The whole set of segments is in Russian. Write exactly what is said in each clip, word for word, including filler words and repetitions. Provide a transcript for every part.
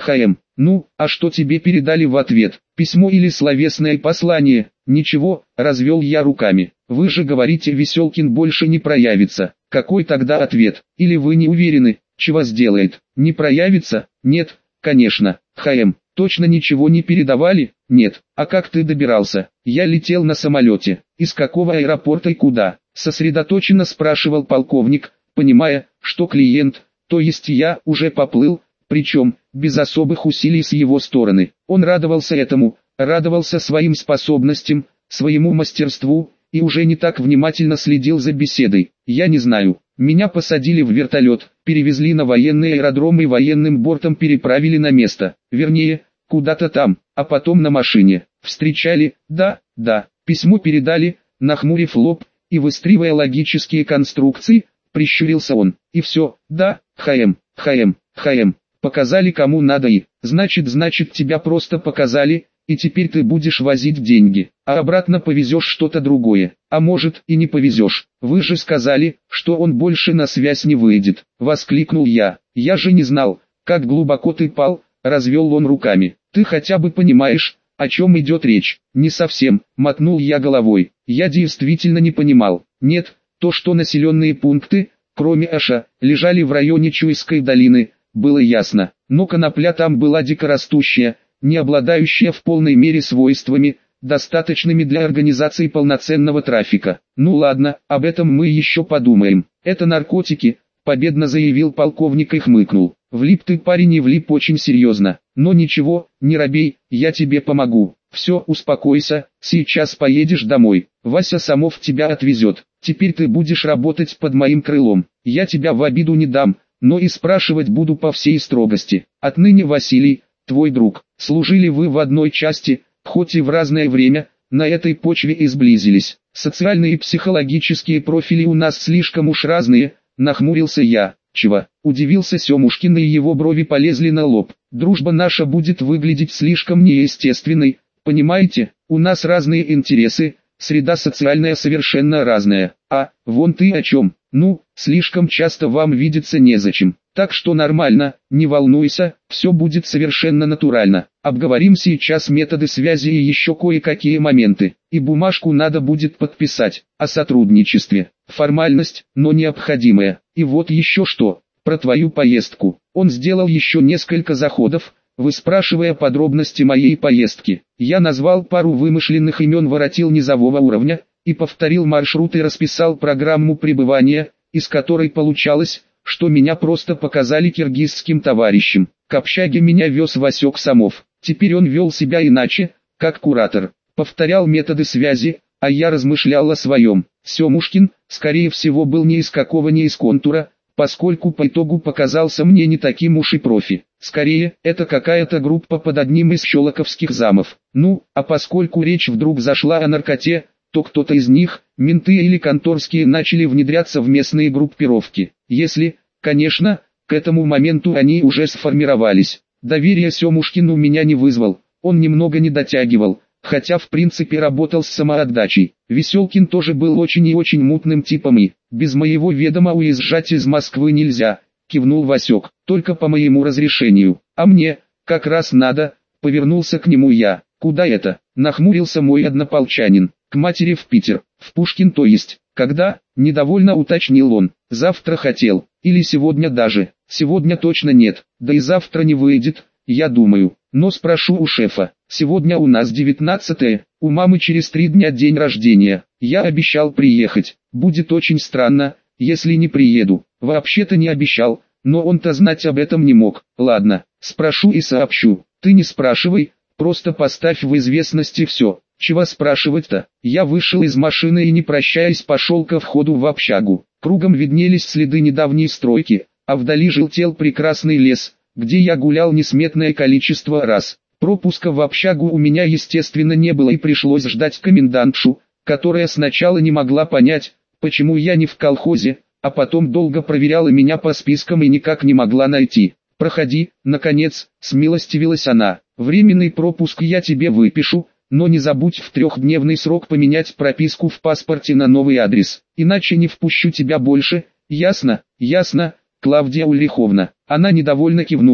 ХМ. Ну, а что тебе передали в ответ? Письмо или словесное послание? Ничего, развел я руками. Вы же говорите, Веселкин больше не проявится. Какой тогда ответ? Или вы не уверены, чего сделает? Не проявится? Нет, конечно. ХМ. Точно ничего не передавали? Нет. А как ты добирался? Я летел на самолете. Из какого аэропорта и куда? Сосредоточенно спрашивал полковник, понимая, что клиент, то есть я, уже поплыл, причем, без особых усилий с его стороны. Он радовался этому, радовался своим способностям, своему мастерству, и уже не так внимательно следил за беседой. Я не знаю. Меня посадили в вертолет, перевезли на военный аэродром и военным бортом переправили на место. Вернее, куда-то там, а потом на машине. Встречали, да, да, письмо передали, нахмурив лоб и выстраивая логические конструкции, прищурился он. И все, да, ХМ, ХМ, ХМ. Показали кому надо и, значит, значит тебя просто показали, и теперь ты будешь возить деньги, а обратно повезешь что-то другое, а может и не повезешь. Вы же сказали, что он больше на связь не выйдет, воскликнул я. Я же не знал, как глубоко ты пал, развел он руками. Ты хотя бы понимаешь, о чем идет речь? Не совсем, мотнул я головой. Я действительно не понимал. Нет, то что населенные пункты, кроме Аша, лежали в районе Чуйской долины, было ясно, но конопля там была дикорастущая, не обладающая в полной мере свойствами, достаточными для организации полноценного трафика. Ну ладно, об этом мы еще подумаем. Это наркотики, победно заявил полковник и хмыкнул. Влип ты, парень, и влип очень серьезно. Но ничего, не робей, я тебе помогу. Все, успокойся, сейчас поедешь домой. Вася Самов тебя отвезет. Теперь ты будешь работать под моим крылом. Я тебя в обиду не дам, но и спрашивать буду по всей строгости. Отныне Василий, твой друг. Служили вы в одной части, хоть и в разное время, на этой почве и сблизились. Социальные и психологические профили у нас слишком уж разные, нахмурился я. Чего? Удивился Семушкин, и его брови полезли на лоб. Дружба наша будет выглядеть слишком неестественной, понимаете? У нас разные интересы, среда социальная совершенно разная. А, вон ты о чем. Ну, слишком часто вам видеться незачем. Так что нормально, не волнуйся, все будет совершенно натурально. Обговорим сейчас методы связи и еще кое-какие моменты. И бумажку надо будет подписать, о сотрудничестве. Формальность, но необходимая. И вот еще что, про твою поездку. Он сделал еще несколько заходов, выспрашивая подробности моей поездки. Я назвал пару вымышленных имен воротил низового уровня, и повторил маршрут и расписал программу пребывания, из которой получалось, что меня просто показали киргизским товарищам. К общаге меня вез Васек Самов. Теперь он вел себя иначе, как куратор. Повторял методы связи, а я размышлял о своем. Семушкин, скорее всего, был не из какого ни из контура, поскольку по итогу показался мне не таким уж и профи. Скорее, это какая-то группа под одним из щелоковских замов. Ну, а поскольку речь вдруг зашла о наркоте, то кто-то из них, менты или конторские, начали внедряться в местные группировки. Если, конечно, к этому моменту они уже сформировались. Доверие Семушкин у меня не вызвал, он немного не дотягивал, хотя в принципе работал с самоотдачей. Веселкин тоже был очень и очень мутным типом, и без моего ведома уезжать из Москвы нельзя, кивнул Васек, только по моему разрешению. А мне, как раз надо, повернулся к нему я. Куда это? Нахмурился мой однополчанин. К матери в Питер, в Пушкин, то есть. Когда? Недовольно уточнил он. Завтра хотел, или сегодня даже. Сегодня точно нет, да и завтра не выйдет, я думаю. Но спрошу у шефа. Сегодня у нас девятнадцатое, у мамы через три дня день рождения. Я обещал приехать. Будет очень странно, если не приеду. Вообще-то не обещал, но он-то знать об этом не мог. Ладно, спрошу и сообщу. Ты не спрашивай, просто поставь в известность и все. Чего спрашивать-то? Я вышел из машины и, не прощаясь, пошел ко входу в общагу. Кругом виднелись следы недавней стройки, а вдали желтел прекрасный лес, где я гулял несметное количество раз. Пропуска в общагу у меня естественно не было, и пришлось ждать комендантшу, которая сначала не могла понять, почему я не в колхозе, а потом долго проверяла меня по спискам и никак не могла найти. «Проходи», наконец, смилостивилась она. «Временный пропуск я тебе выпишу, но не забудь в трехдневный срок поменять прописку в паспорте на новый адрес, иначе не впущу тебя больше, ясно?» «Ясно, Клавдия Ульриховна». Она недовольно кивнула,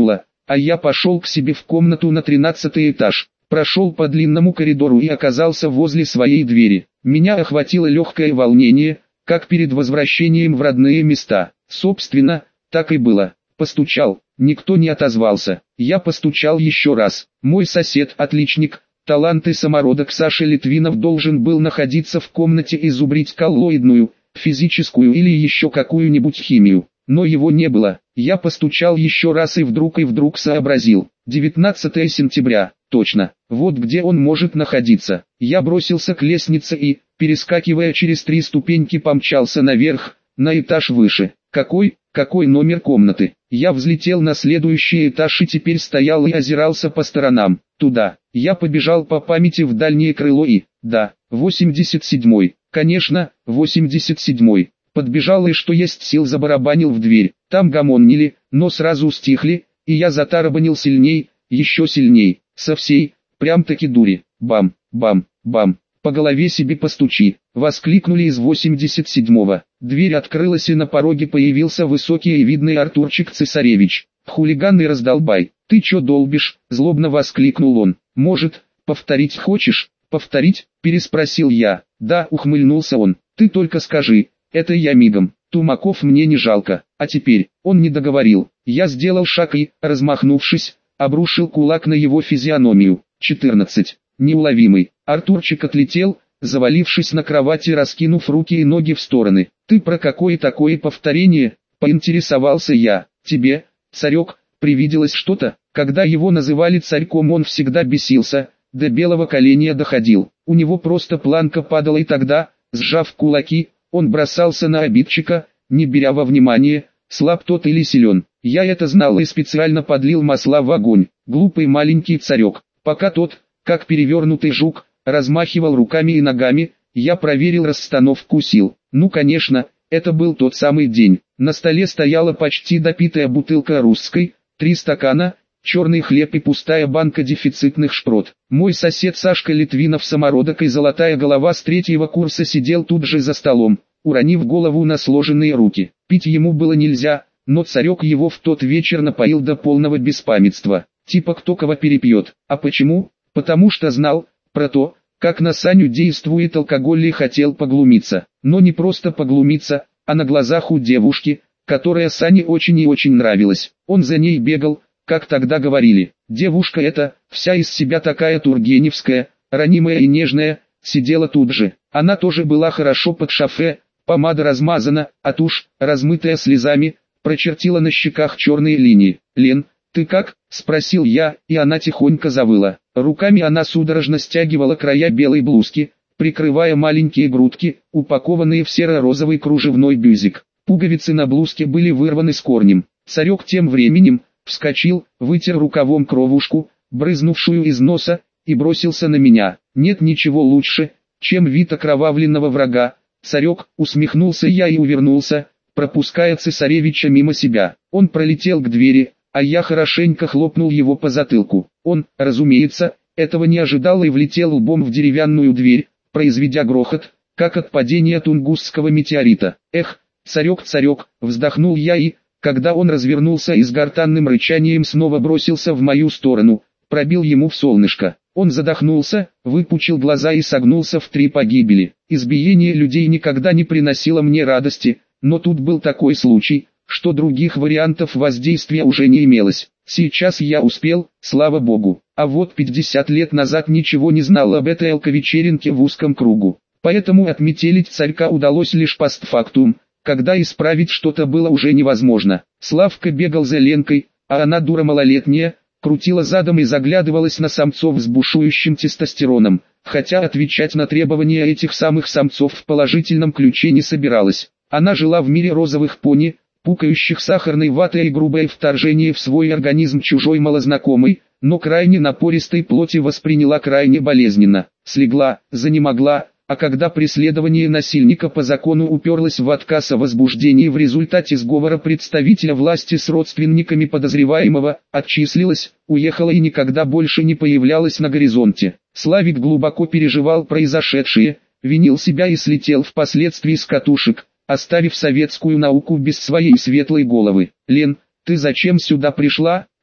а я пошел к себе в комнату на тринадцатый этаж. Прошел по длинному коридору и оказался возле своей двери. Меня охватило легкое волнение, как перед возвращением в родные места. Собственно, так и было. Постучал, никто не отозвался. Я постучал еще раз. Мой сосед, отличник, талант и самородок Саша Литвинов должен был находиться в комнате и зубрить коллоидную, физическую или еще какую-нибудь химию. Но его не было. Я постучал еще раз и вдруг и вдруг сообразил. девятнадцатое сентября, точно, вот где он может находиться. Я бросился к лестнице и, перескакивая через три ступеньки, помчался наверх, на этаж выше. Какой, какой номер комнаты? Я взлетел на следующий этаж и теперь стоял и озирался по сторонам. Туда. Я побежал по памяти в дальнее крыло и, да, восемьдесят седьмой, конечно, восемьдесят седьмой. Подбежал и что есть сил забарабанил в дверь. Там гомонили, но сразу стихли, и я затарабанил сильней, еще сильней, со всей, прям-таки дури. Бам, бам, бам. По голове себе постучи, воскликнули из восемьдесят седьмого. Дверь открылась и на пороге появился высокий и видный Артурчик Цесаревич. Хулиган и раздолбай, ты чё долбишь, злобно воскликнул он. Может, повторить хочешь? Повторить? Переспросил я. Да, ухмыльнулся он, ты только скажи, это я мигом, тумаков мне не жалко. А теперь, он не договорил, я сделал шаг и, размахнувшись, обрушил кулак на его физиономию. четырнадцать. Неуловимый. Артурчик отлетел, завалившись на кровати, раскинув руки и ноги в стороны. «Ты про какое такое повторение?» – поинтересовался я. «Тебе, царек, привиделось что-то?» Когда его называли царьком, он всегда бесился, до белого коленя доходил. У него просто планка падала, и тогда, сжав кулаки, он бросался на обидчика, не беря во внимание, слаб тот или силен. Я это знал и специально подлил масла в огонь. Глупый маленький царек. Пока тот, как перевернутый жук, размахивал руками и ногами, я проверил расстановку сил. Ну конечно, это был тот самый день. На столе стояла почти допитая бутылка русской, три стакана, черный хлеб и пустая банка дефицитных шпрот. Мой сосед Сашка Литвинов, самородок и золотая голова с третьего курса, сидел тут же за столом, уронив голову на сложенные руки. Пить ему было нельзя, но царек его в тот вечер напоил до полного беспамятства. Типа кто кого перепьет. А почему? Потому что знал про то, как на Саню действует алкоголь, и хотел поглумиться. Но не просто поглумиться, а на глазах у девушки, которая Сане очень и очень нравилась. Он за ней бегал, как тогда говорили. Девушка эта, вся из себя такая тургеневская, ранимая и нежная, сидела тут же. Она тоже была хорошо под шофе, помада размазана, а тушь, размытая слезами, прочертила на щеках черные линии. «Лен, ты как?» – спросил я, и она тихонько завыла. Руками она судорожно стягивала края белой блузки, прикрывая маленькие грудки, упакованные в серо-розовый кружевной бюзик. Пуговицы на блузке были вырваны с корнем. Царек тем временем вскочил, вытер рукавом кровушку, брызнувшую из носа, и бросился на меня. Нет ничего лучше, чем вид окровавленного врага. Царек, усмехнулся я и увернулся, пропуская цесаревича мимо себя. Он пролетел к двери, а я хорошенько хлопнул его по затылку. Он, разумеется, этого не ожидал и влетел лбом в деревянную дверь, произведя грохот, как от падения тунгусского метеорита. Эх, царек, царек, вздохнул я и, когда он развернулся и с гортанным рычанием снова бросился в мою сторону, пробил ему в солнышко. Он задохнулся, выпучил глаза и согнулся в три погибели. Избиение людей никогда не приносило мне радости, но тут был такой случай, что других вариантов воздействия уже не имелось. Сейчас я успел, слава богу, а вот пятьдесят лет назад ничего не знал об этой алковечеринке в узком кругу. Поэтому отметелить царька удалось лишь постфактум, когда исправить что-то было уже невозможно. Славка бегал за Ленкой, а она, дура малолетняя, крутила задом и заглядывалась на самцов с бушующим тестостероном, хотя отвечать на требования этих самых самцов в положительном ключе не собиралась. Она жила в мире розовых пони, пукающих сахарной ватой, и грубое вторжение в свой организм чужой малознакомой, но крайне напористой плоти восприняла крайне болезненно. Слегла, занемогла, а когда преследование насильника по закону уперлось в отказ о возбуждении в результате сговора представителя власти с родственниками подозреваемого, отчислилась, уехала и никогда больше не появлялась на горизонте. Славик глубоко переживал произошедшее, винил себя и слетел впоследствии с катушек, оставив советскую науку без своей светлой головы. «Лен, ты зачем сюда пришла?» —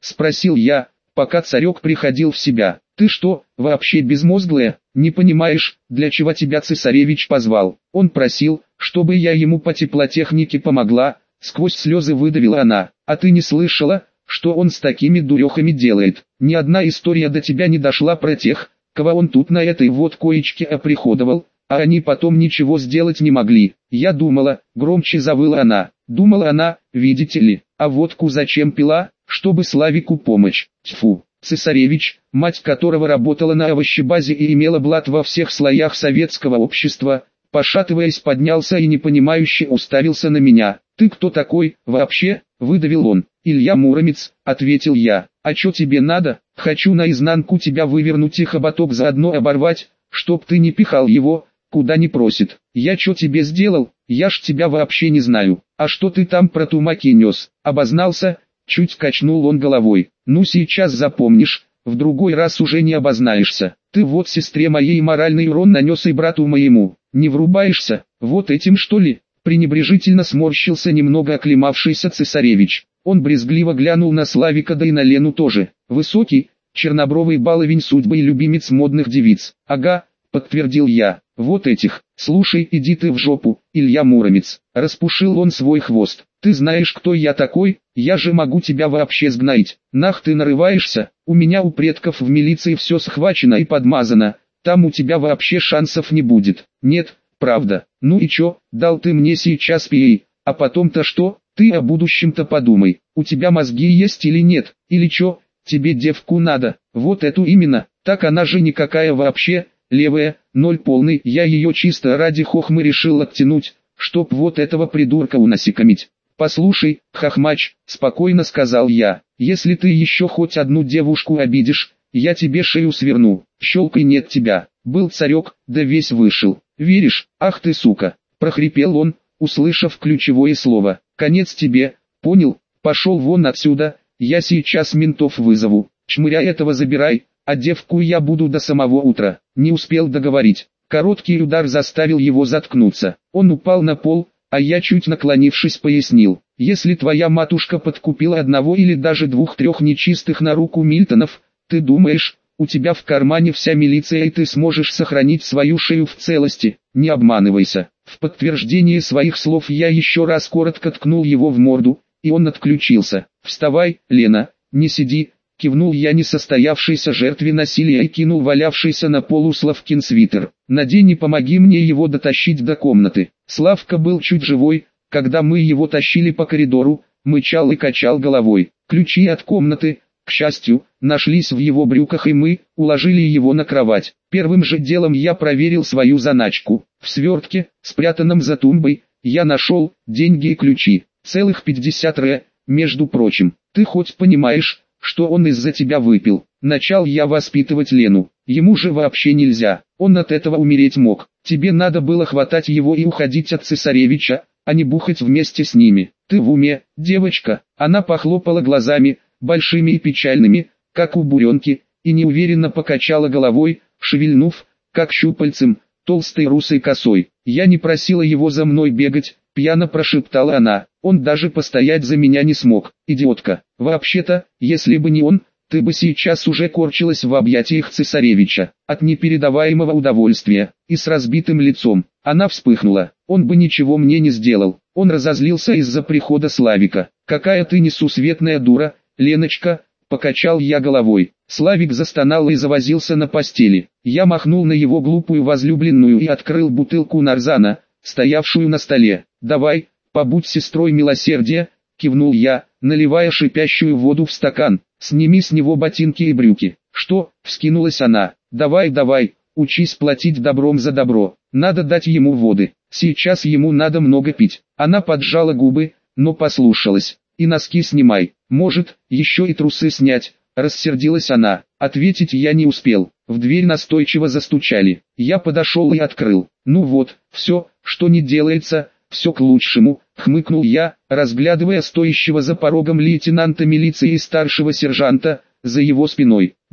спросил я, пока царек приходил в себя. Ты что, вообще безмозглая, не понимаешь, для чего тебя цесаревич позвал? Он просил, чтобы я ему по теплотехнике помогла, сквозь слезы выдавила она. А ты не слышала, что он с такими дурехами делает? Ни одна история до тебя не дошла про тех, кого он тут на этой вот коечке оприходовал, а они потом ничего сделать не могли. Я думала, громче завыла она, думала она, видите ли, а водку зачем пила, чтобы Славику помочь. Тьфу. Цесаревич, мать которого работала на овощебазе и имела блат во всех слоях советского общества, пошатываясь поднялся и непонимающе уставился на меня. «Ты кто такой, вообще?» – выдавил он. «Илья Муромец», – ответил я. «А чё тебе надо? Хочу наизнанку тебя вывернуть и хоботок заодно оборвать, чтоб ты не пихал его, куда не просит. Я чё тебе сделал? Я ж тебя вообще не знаю. А что ты там про тумаки нес? Обознался?» Чуть качнул он головой. «Ну сейчас запомнишь, в другой раз уже не обознаешься. Ты вот сестре моей моральный урон нанес и брату моему. Не врубаешься? Вот этим что ли?» Пренебрежительно сморщился немного оклемавшийся цесаревич. Он брезгливо глянул на Славика, да и на Лену тоже. Высокий, чернобровый баловень судьбы и любимец модных девиц. «Ага», подтвердил я. «Вот этих. Слушай, иди ты в жопу, Илья Муромец». Распушил он свой хвост. «Ты знаешь, кто я такой? Я же могу тебя вообще сгноить. Нах ты нарываешься? У меня у предков в милиции все схвачено и подмазано. Там у тебя вообще шансов не будет». «Нет, правда. Ну и чё, дал ты мне сейчас пей, а потом-то что? Ты о будущем-то подумай. У тебя мозги есть или нет? Или чё, тебе девку надо? Вот эту именно, так она же никакая вообще, левая, ноль полный. Я ее чисто ради хохмы решил оттянуть, чтоб вот этого придурка унасекомить». «Послушай, хохмач», — спокойно сказал я, — «если ты еще хоть одну девушку обидишь, я тебе шею сверну. Щелкай, нет тебя». Был царек, да весь вышел. «Веришь? Ах ты сука!» — прохрипел он, услышав ключевое слово. «Конец тебе, понял? Пошел вон отсюда, я сейчас ментов вызову. Чмыря этого забирай, а девку я буду до самого утра». Не успел договорить. Короткий удар заставил его заткнуться. Он упал на пол, а я, чуть наклонившись, пояснил: «Если твоя матушка подкупила одного или даже двух-трех нечистых на руку Мильтонов, ты думаешь, у тебя в кармане вся милиция и ты сможешь сохранить свою шею в целости? Не обманывайся». В подтверждение своих слов я еще раз коротко ткнул его в морду, и он отключился. «Вставай, Лена, не сиди», — кивнул я несостоявшейся жертве насилия и кинул валявшийся на полу Славкин свитер. «Надень и помоги мне его дотащить до комнаты». Славка был чуть живой, когда мы его тащили по коридору, мычал и качал головой. Ключи от комнаты, к счастью, нашлись в его брюках, и мы уложили его на кровать. Первым же делом я проверил свою заначку. В свертке, спрятанном за тумбой, я нашел деньги и ключи. Целых пятьдесят ре, между прочим. «Ты хоть понимаешь, что он из-за тебя выпил?» Начал я воспитывать Лену. «Ему же вообще нельзя, он от этого умереть мог. Тебе надо было хватать его и уходить от цесаревича, а не бухать вместе с ними. Ты в уме, девочка?» Она похлопала глазами, большими и печальными, как у буренки, и неуверенно покачала головой, шевельнув, как щупальцем, толстой русой косой. «Я не просила его за мной бегать», — пьяно прошептала она. «Он даже постоять за меня не смог, идиотка. Вообще-то, если бы не он, ты бы сейчас уже корчилась в объятиях цесаревича, от непередаваемого удовольствия». И с разбитым лицом она вспыхнула. «Он бы ничего мне не сделал. Он разозлился из-за прихода Славика». «Какая ты несусветная дура, Леночка», — покачал я головой. Славик застонал и завозился на постели. Я махнул на его глупую возлюбленную и открыл бутылку нарзана, стоявшую на столе. «Давай, побудь сестрой милосердия», — кивнул я, наливая шипящую воду в стакан. «Сними с него ботинки и брюки». «Что?» — вскинулась она. «Давай, давай, учись платить добром за добро. Надо дать ему воды. Сейчас ему надо много пить». Она поджала губы, но послушалась. «И носки снимай. Может, еще и трусы снять», — рассердилась она. Ответить я не успел. В дверь настойчиво застучали. Я подошел и открыл. «Ну вот, все, что не делается, все к лучшему», — хмыкнул я, разглядывая стоящего за порогом лейтенанта милиции и старшего сержанта, за его спиной.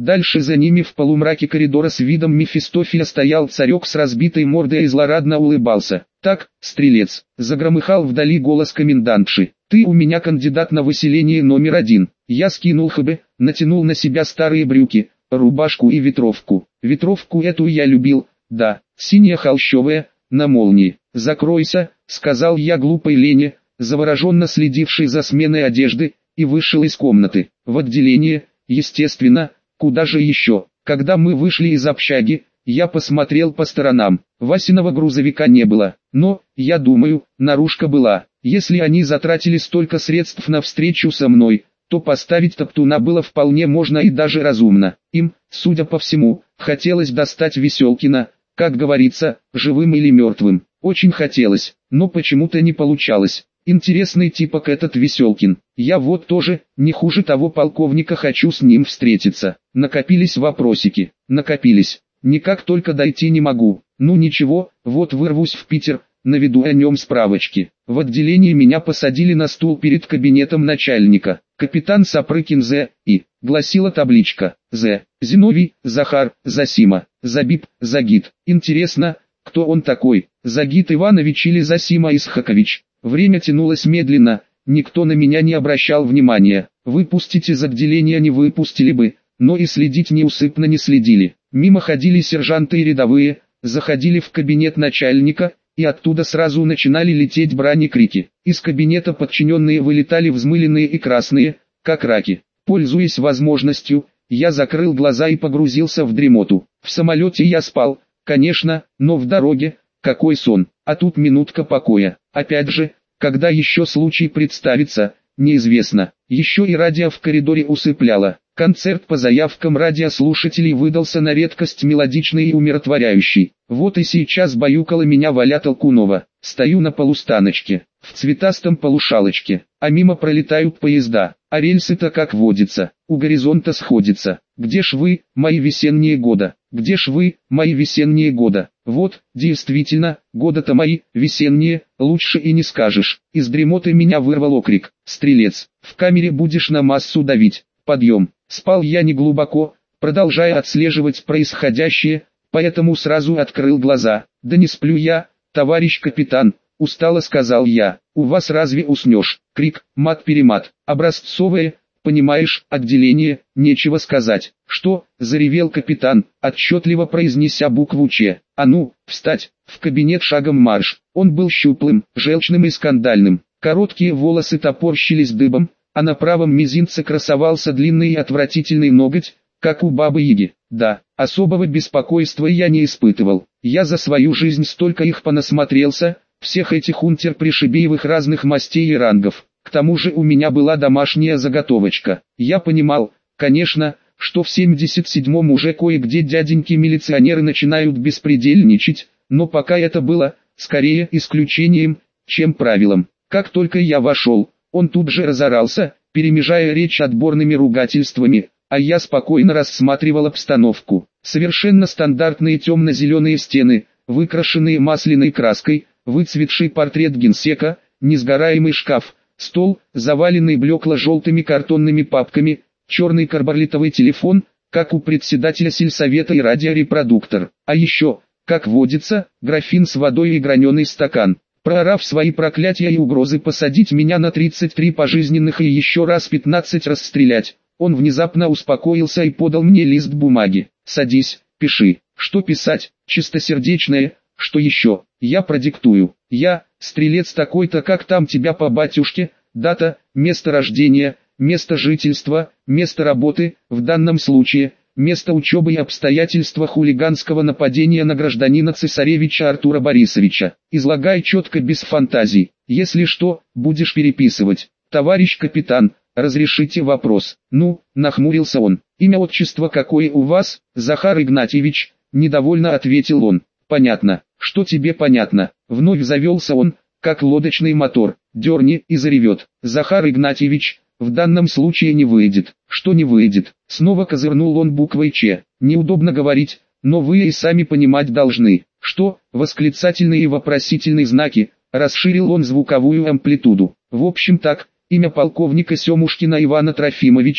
Дальше за ними в полумраке коридора с видом Мефистофеля стоял царек с разбитой мордой и злорадно улыбался. «Так, стрелец», — загромыхал вдали голос комендантши, — «ты у меня кандидат на выселение номер один». Я скинул ХБ, натянул на себя старые брюки, рубашку и ветровку. Ветровку эту я любил, да, синяя холщовая, на молнии. «Закройся», — сказал я глупой Лене, завороженно следившей за сменой одежды, и вышел из комнаты. В отделение, естественно, куда же еще? Когда мы вышли из общаги, я посмотрел по сторонам. Васиного грузовика не было, но, я думаю, наружка была. Если они затратили столько средств на встречу со мной, то поставить топтуна было вполне можно и даже разумно. Им, судя по всему, хотелось достать Веселкина, как говорится, живым или мертвым. Очень хотелось, но почему-то не получалось. Интересный типок этот Веселкин. Я вот тоже, не хуже того полковника, хочу с ним встретиться. Накопились вопросики, накопились. Никак только дойти не могу. Ну ничего, вот вырвусь в Питер, наведу о нем справочки. В отделении меня посадили на стул перед кабинетом начальника. Капитан Сапрыкин З. И. Гласила табличка. З. Зиновий, Захар, Засима, Забиб, Загид. Интересно, кто он такой? Загид Иванович или Засима Исхакович? Время тянулось медленно, никто на меня не обращал внимания. Выпустить из отделения не выпустили бы, но и следить неусыпно не следили. Мимо ходили сержанты и рядовые, заходили в кабинет начальника, и оттуда сразу начинали лететь брань и крики. Из кабинета подчиненные вылетали взмыленные и красные, как раки. Пользуясь возможностью, я закрыл глаза и погрузился в дремоту. В самолете я спал, конечно, но в дороге, какой сон, а тут минутка покоя. Опять же, когда еще случай представится, неизвестно. Еще и радио в коридоре усыпляло. Концерт по заявкам радиослушателей выдался на редкость мелодичный и умиротворяющий. Вот и сейчас баюкала меня Валя Толкунова. Стою на полустаночке, в цветастом полушалочке, а мимо пролетают поезда, а рельсы-то как водится, у горизонта сходятся. Где ж вы, мои весенние года? Где ж вы, мои весенние года? Вот, действительно, года-то мои, весенние, лучше и не скажешь. Из дремоты меня вырвал окрик: «Стрелец, в камере будешь на массу давить!» Подъем. Спал я не глубоко, продолжая отслеживать происходящее, поэтому сразу открыл глаза. «Да не сплю я, товарищ капитан», — устало сказал я. «У вас разве уснешь?» Крик, мат-перемат, образцовое, понимаешь, отделение, нечего сказать. «Что?» — заревел капитан, отчетливо произнеся букву «Ч». «А ну, встать!» В кабинет шагом марш. Он был щуплым, желчным и скандальным. Короткие волосы топорщились дыбом, а на правом мизинце красовался длинный и отвратительный ноготь, как у бабы-яги. Да, особого беспокойства я не испытывал. Я за свою жизнь столько их понасмотрелся, всех этих унтер-пришибеевых разных мастей и рангов. К тому же у меня была домашняя заготовочка. Я понимал, конечно, что в семьдесят седьмом уже кое-где дяденьки-милиционеры начинают беспредельничать, но пока это было, скорее, исключением, чем правилом. Как только я вошел, он тут же разорался, перемежая речь отборными ругательствами, а я спокойно рассматривал обстановку. Совершенно стандартные темно-зеленые стены, выкрашенные масляной краской, выцветший портрет генсека, несгораемый шкаф, стол, заваленный блекло-желтыми картонными папками, черный карболитовый телефон, как у председателя сельсовета, и радиорепродуктор. А еще, как водится, графин с водой и граненый стакан. Проорав свои проклятия и угрозы посадить меня на тридцать три пожизненных и еще раз пятнадцать расстрелять, он внезапно успокоился и подал мне лист бумаги. «Садись, пиши». «Что писать?» «Чистосердечное». «Что еще?» «Я продиктую. Я, стрелец такой-то, как там тебя по батюшке, дата, место рождения, место жительства, место работы, в данном случае, место учебы и обстоятельства хулиганского нападения на гражданина цесаревича Артура Борисовича. Излагай четко, без фантазий. Если что, будешь переписывать. Товарищ капитан, разрешите вопрос?» «Ну», — нахмурился он. «Имя, отчество какое у вас?» «Захар Игнатьевич», — недовольно ответил он. «Понятно. Что тебе понятно?» Вновь завелся он, как лодочный мотор. «Дерни и заревет. Захар Игнатьевич, в данном случае не выйдет». «Что не выйдет?» Снова козырнул он буквой «Ч». «Неудобно говорить, но вы и сами понимать должны». «Что?» Восклицательные и вопросительные знаки. Расширил он звуковую амплитуду. «В общем так, имя полковника Семушкина Ивана Трофимовича,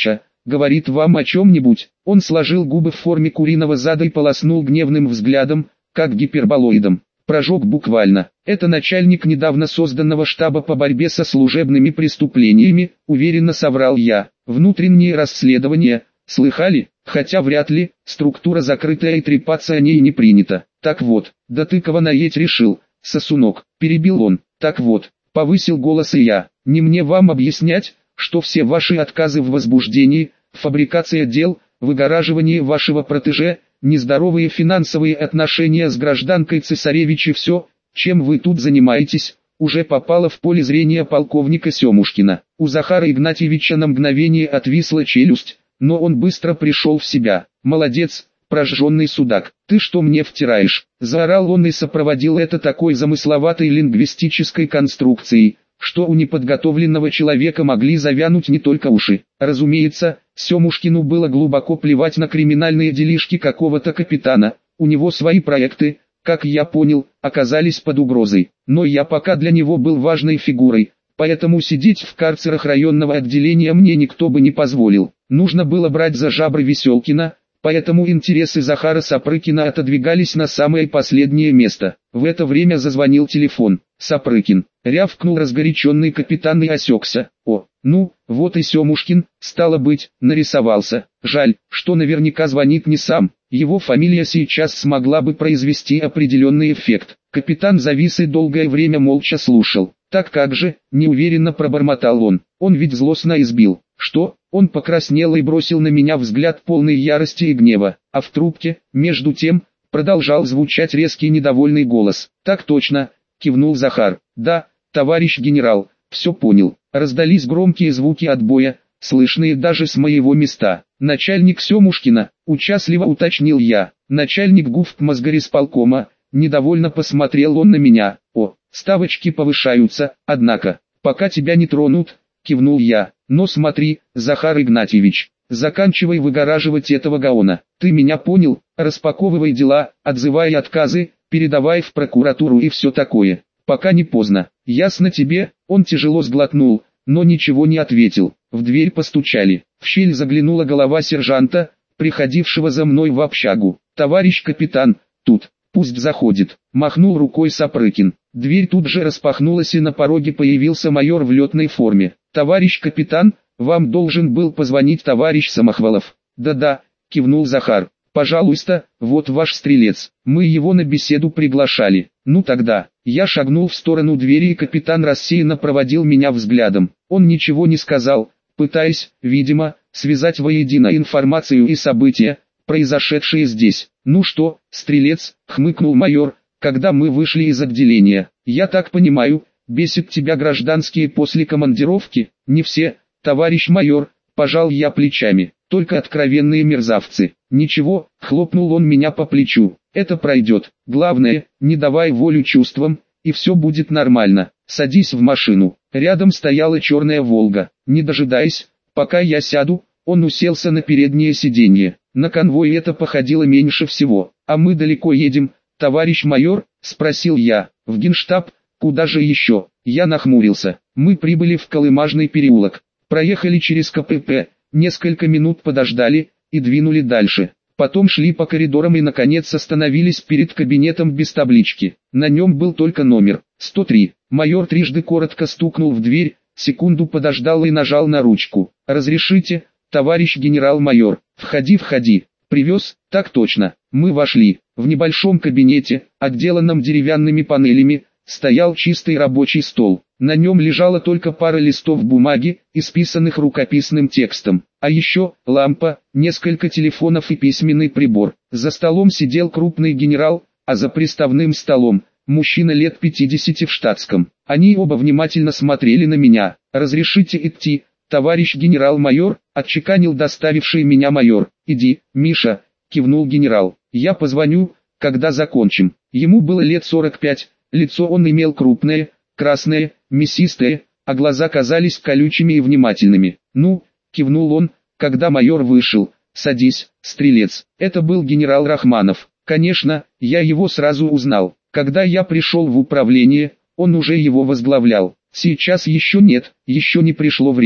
говорит вам о чем-нибудь?» Он сложил губы в форме куриного зада и полоснул гневным взглядом, как гиперболоидом. Прожег буквально. «Это начальник недавно созданного штаба по борьбе со служебными преступлениями», уверенно соврал я. «Внутренние расследования, слыхали? Хотя вряд ли, структура закрытая и трепаться о ней не принято. Так вот, да ты кого наедь решил, сосунок», перебил он. «Так вот», повысил голос и я, «не мне вам объяснять, что все ваши отказы в возбуждении, фабрикация дел, выгораживание вашего протеже, нездоровые финансовые отношения с гражданкой цесаревич и все, чем вы тут занимаетесь, уже попало в поле зрения полковника Семушкина». У Захара Игнатьевича на мгновение отвисла челюсть, но он быстро пришел в себя. «Молодец, прожженный судак, ты что мне втираешь?» Заорал он и сопроводил это такой замысловатой лингвистической конструкцией, что у неподготовленного человека могли завянуть не только уши. Разумеется, Семушкину было глубоко плевать на криминальные делишки какого-то капитана, у него свои проекты, как я понял, оказались под угрозой. Но я пока для него был важной фигурой, поэтому сидеть в карцерах районного отделения мне никто бы не позволил. Нужно было брать за жабры Веселкина, поэтому интересы Захара Сапрыкина отодвигались на самое последнее место. В это время зазвонил телефон. «Сапрыкин», рявкнул разгоряченный капитан и осекся. «О, ну, вот и Семушкин, стало быть, нарисовался. Жаль, что наверняка звонит не сам, его фамилия сейчас смогла бы произвести определенный эффект». Капитан завис и долгое время молча слушал. «Так как же», неуверенно пробормотал он, «он ведь злостно избил». «Что?» Он покраснел и бросил на меня взгляд полный ярости и гнева, а в трубке, между тем, продолжал звучать резкий недовольный голос. «Так точно», кивнул Захар. «Да, товарищ генерал, все понял». Раздались громкие звуки отбоя, слышные даже с моего места. «Начальник Семушкина», участливо уточнил я. «Начальник губмозгорисполкома», недовольно посмотрел он на меня. «О, ставочки повышаются, однако, пока тебя не тронут», кивнул я. «Но смотри, Захар Игнатьевич, заканчивай выгораживать этого гаона. Ты меня понял? Распаковывай дела, отзывай отказы, передавай в прокуратуру и все такое. Пока не поздно. Ясно тебе?» Он тяжело сглотнул, но ничего не ответил. В дверь постучали. В щель заглянула голова сержанта, приходившего за мной в общагу. «Товарищ капитан, тут, пусть заходит», махнул рукой Сапрыкин. Дверь тут же распахнулась и на пороге появился майор в летной форме. «Товарищ капитан, вам должен был позвонить товарищ Самохвалов». «Да-да», кивнул Захар. «Пожалуйста, вот ваш стрелец, мы его на беседу приглашали». «Ну тогда». Я шагнул в сторону двери и капитан рассеянно проводил меня взглядом. Он ничего не сказал, пытаясь, видимо, связать воедино информацию и события, произошедшие здесь. «Ну что, стрелец», хмыкнул майор, когда мы вышли из отделения. «Я так понимаю, бесит тебя гражданские после командировки?» «Не все, товарищ майор», пожал я плечами, «только откровенные мерзавцы». «Ничего», хлопнул он меня по плечу, «это пройдет. Главное, не давай волю чувствам, и все будет нормально. Садись в машину». Рядом стояла черная «Волга». Не дожидаясь, пока я сяду, он уселся на переднее сиденье. На конвой это походило меньше всего. «А мы далеко едем, товарищ майор?» – спросил я. «В Генштаб, куда же еще?» Я нахмурился. Мы прибыли в Колымажный переулок, проехали через ка пэ пэ, несколько минут подождали и двинули дальше. Потом шли по коридорам и наконец остановились перед кабинетом без таблички. На нем был только номер сто три. Майор трижды коротко стукнул в дверь, секунду подождал и нажал на ручку. «Разрешите, товарищ генерал-майор?» «Входи, входи». «Привез?» «Так точно». Мы вошли. В небольшом кабинете, отделанном деревянными панелями, стоял чистый рабочий стол. На нем лежала только пара листов бумаги, исписанных рукописным текстом. А еще лампа, несколько телефонов и письменный прибор. За столом сидел крупный генерал, а за приставным столом мужчина лет пятидесяти в штатском. Они оба внимательно смотрели на меня. «Разрешите идти, товарищ генерал-майор?» – отчеканил доставивший меня майор. «Иди, Миша», – кивнул генерал. «Я позвоню, когда закончим». Ему было лет сорок пять, лицо он имел крупное, красное, мясистое, а глаза казались колючими и внимательными. «Ну», – кивнул он, когда майор вышел. «Садись, стрелец». Это был генерал Рахманов. Конечно, я его сразу узнал. Когда я пришел в управление, он уже его возглавлял. Сейчас еще нет, еще не пришло время.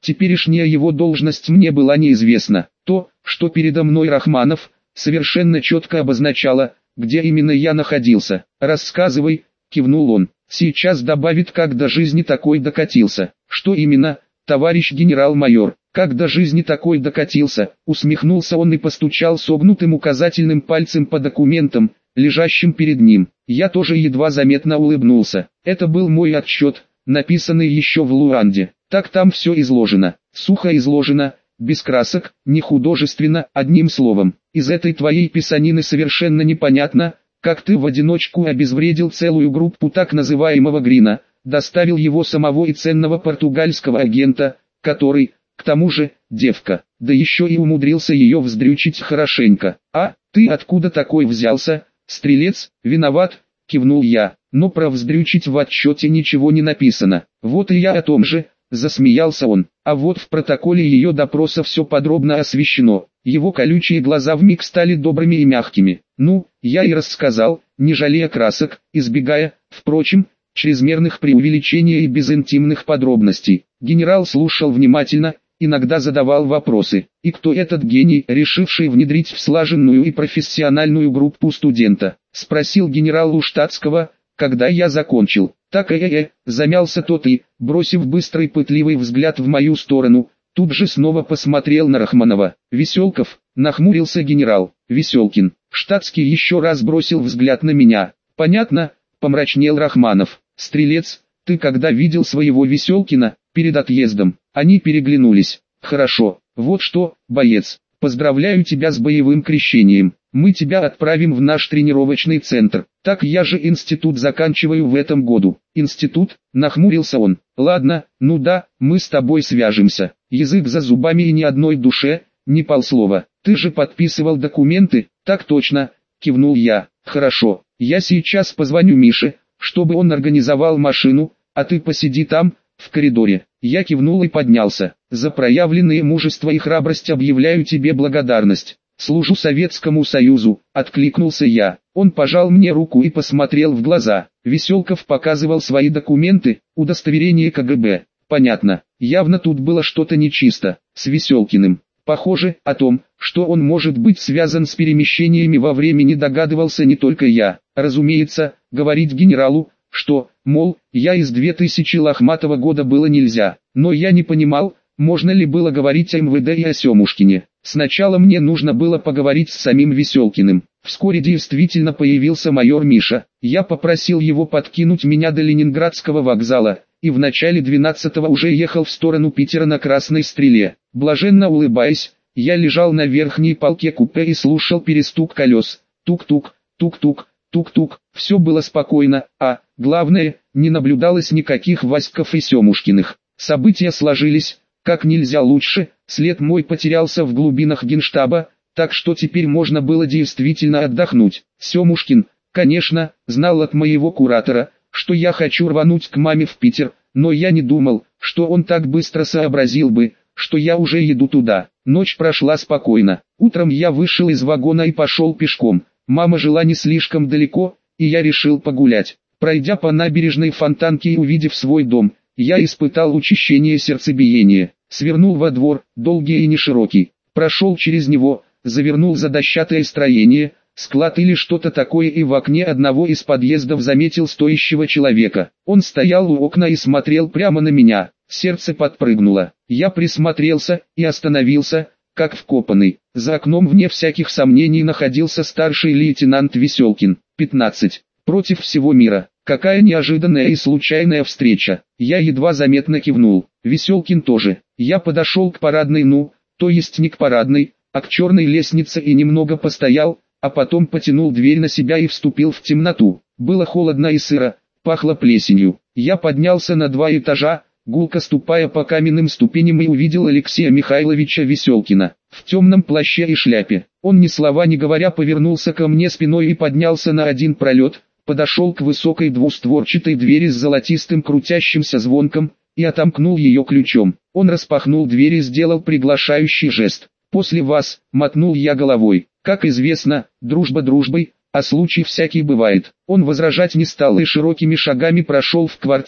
Теперешняя его должность мне была неизвестна. То, что передо мной Рахманов, совершенно четко обозначало, где именно я находился. «Рассказывай», — кивнул он. «Сейчас добавит, как до жизни такой докатился». «Что именно, товарищ генерал-майор?» «Как до жизни такой докатился», — усмехнулся он и постучал согнутым указательным пальцем по документам, лежащим перед ним. Я тоже едва заметно улыбнулся. Это был мой отчет, написанный еще в Луанде. Так там все изложено, сухо изложено, без красок, не художественно, одним словом. Из этой твоей писанины совершенно непонятно, как ты в одиночку обезвредил целую группу так называемого Грина, доставил его самого и ценного португальского агента, который, к тому же, девка, да еще и умудрился ее вздрючить хорошенько. А, ты откуда такой взялся, стрелец? Виноват, кивнул я, но про вздрючить в отчете ничего не написано. Вот и я о том же, засмеялся он. А вот в протоколе ее допроса все подробно освещено. Его колючие глаза вмиг стали добрыми и мягкими. Ну, я и рассказал, не жалея красок, избегая, впрочем, чрезмерных преувеличений и безинтимных подробностей. Генерал слушал внимательно, иногда задавал вопросы. И кто этот гений, решивший внедрить в слаженную и профессиональную группу студента? Спросил генерал у штатского, когда я закончил. Так и э, замялся тот и, бросив быстрый пытливый взгляд в мою сторону, тут же снова посмотрел на Рахманова. Веселков, нахмурился генерал. Веселкин. Штатский еще раз бросил взгляд на меня. Понятно, помрачнел Рахманов. Стрелец, ты когда видел своего Веселкина? Перед отъездом. Они переглянулись. Хорошо, вот что, боец, поздравляю тебя с боевым крещением. Мы тебя отправим в наш тренировочный центр. Так я же институт заканчиваю в этом году. Институт? Нахмурился он. Ладно, ну да, мы с тобой свяжемся. Язык за зубами и ни одной душе, ни полслова. Ты же подписывал документы? Так точно, кивнул я. Хорошо, я сейчас позвоню Мише, чтобы он организовал машину, а ты посиди там, в коридоре. Я кивнул и поднялся. За проявленные мужество и храбрость объявляю тебе благодарность. Служу Советскому Союзу, откликнулся я. Он пожал мне руку и посмотрел в глаза. Веселков показывал свои документы, удостоверение ка гэ бэ. Понятно, явно тут было что-то нечисто, с Веселкиным. Похоже, о том, что он может быть связан с перемещениями во времени, догадывался не только я. Разумеется, говорить генералу, что, мол, я из две тысячи лохматого года было нельзя, но я не понимал, можно ли было говорить о эм вэ дэ и о Семушкине. Сначала мне нужно было поговорить с самим Веселкиным. Вскоре действительно появился майор Миша. Я попросил его подкинуть меня до Ленинградского вокзала, и в начале двенадцатого уже ехал в сторону Питера на Красной Стреле. Блаженно улыбаясь, я лежал на верхней полке купе и слушал перестук колес. Тук-тук, тук-тук, тук-тук. Все было спокойно, а, главное, не наблюдалось никаких Васьков и Семушкиных. События сложились как нельзя лучше, след мой потерялся в глубинах генштаба, так что теперь можно было действительно отдохнуть. Семушкин, конечно, знал от моего куратора, что я хочу рвануть к маме в Питер, но я не думал, что он так быстро сообразил бы, что я уже еду туда. Ночь прошла спокойно. Утром я вышел из вагона и пошел пешком. Мама жила не слишком далеко, и я решил погулять. Пройдя по набережной Фонтанки и увидев свой дом, я испытал учащение сердцебиения. Свернул во двор, долгий и неширокий, прошел через него, завернул за дощатое строение, склад или что-то такое, и в окне одного из подъездов заметил стоящего человека. Он стоял у окна и смотрел прямо на меня. Сердце подпрыгнуло. Я присмотрелся и остановился, как вкопанный. За окном вне всяких сомнений находился старший лейтенант Веселкин. пятнадцать. Против всего мира. Какая неожиданная и случайная встреча. Я едва заметно кивнул. Веселкин тоже. Я подошел к парадной, ну, то есть не к парадной, а к черной лестнице, и немного постоял, а потом потянул дверь на себя и вступил в темноту. Было холодно и сыро, пахло плесенью. Я поднялся на два этажа, гулко ступая по каменным ступеням, и увидел Алексея Михайловича Веселкина, в темном плаще и шляпе. Он ни слова не говоря повернулся ко мне спиной и поднялся на один пролет, подошел к высокой двустворчатой двери с золотистым крутящимся звонком, и отомкнул ее ключом. Он распахнул дверь и сделал приглашающий жест. «После вас», — мотнул я головой. Как известно, дружба дружбой, а случай всякий бывает. Он возражать не стал и широкими шагами прошел в квартиру,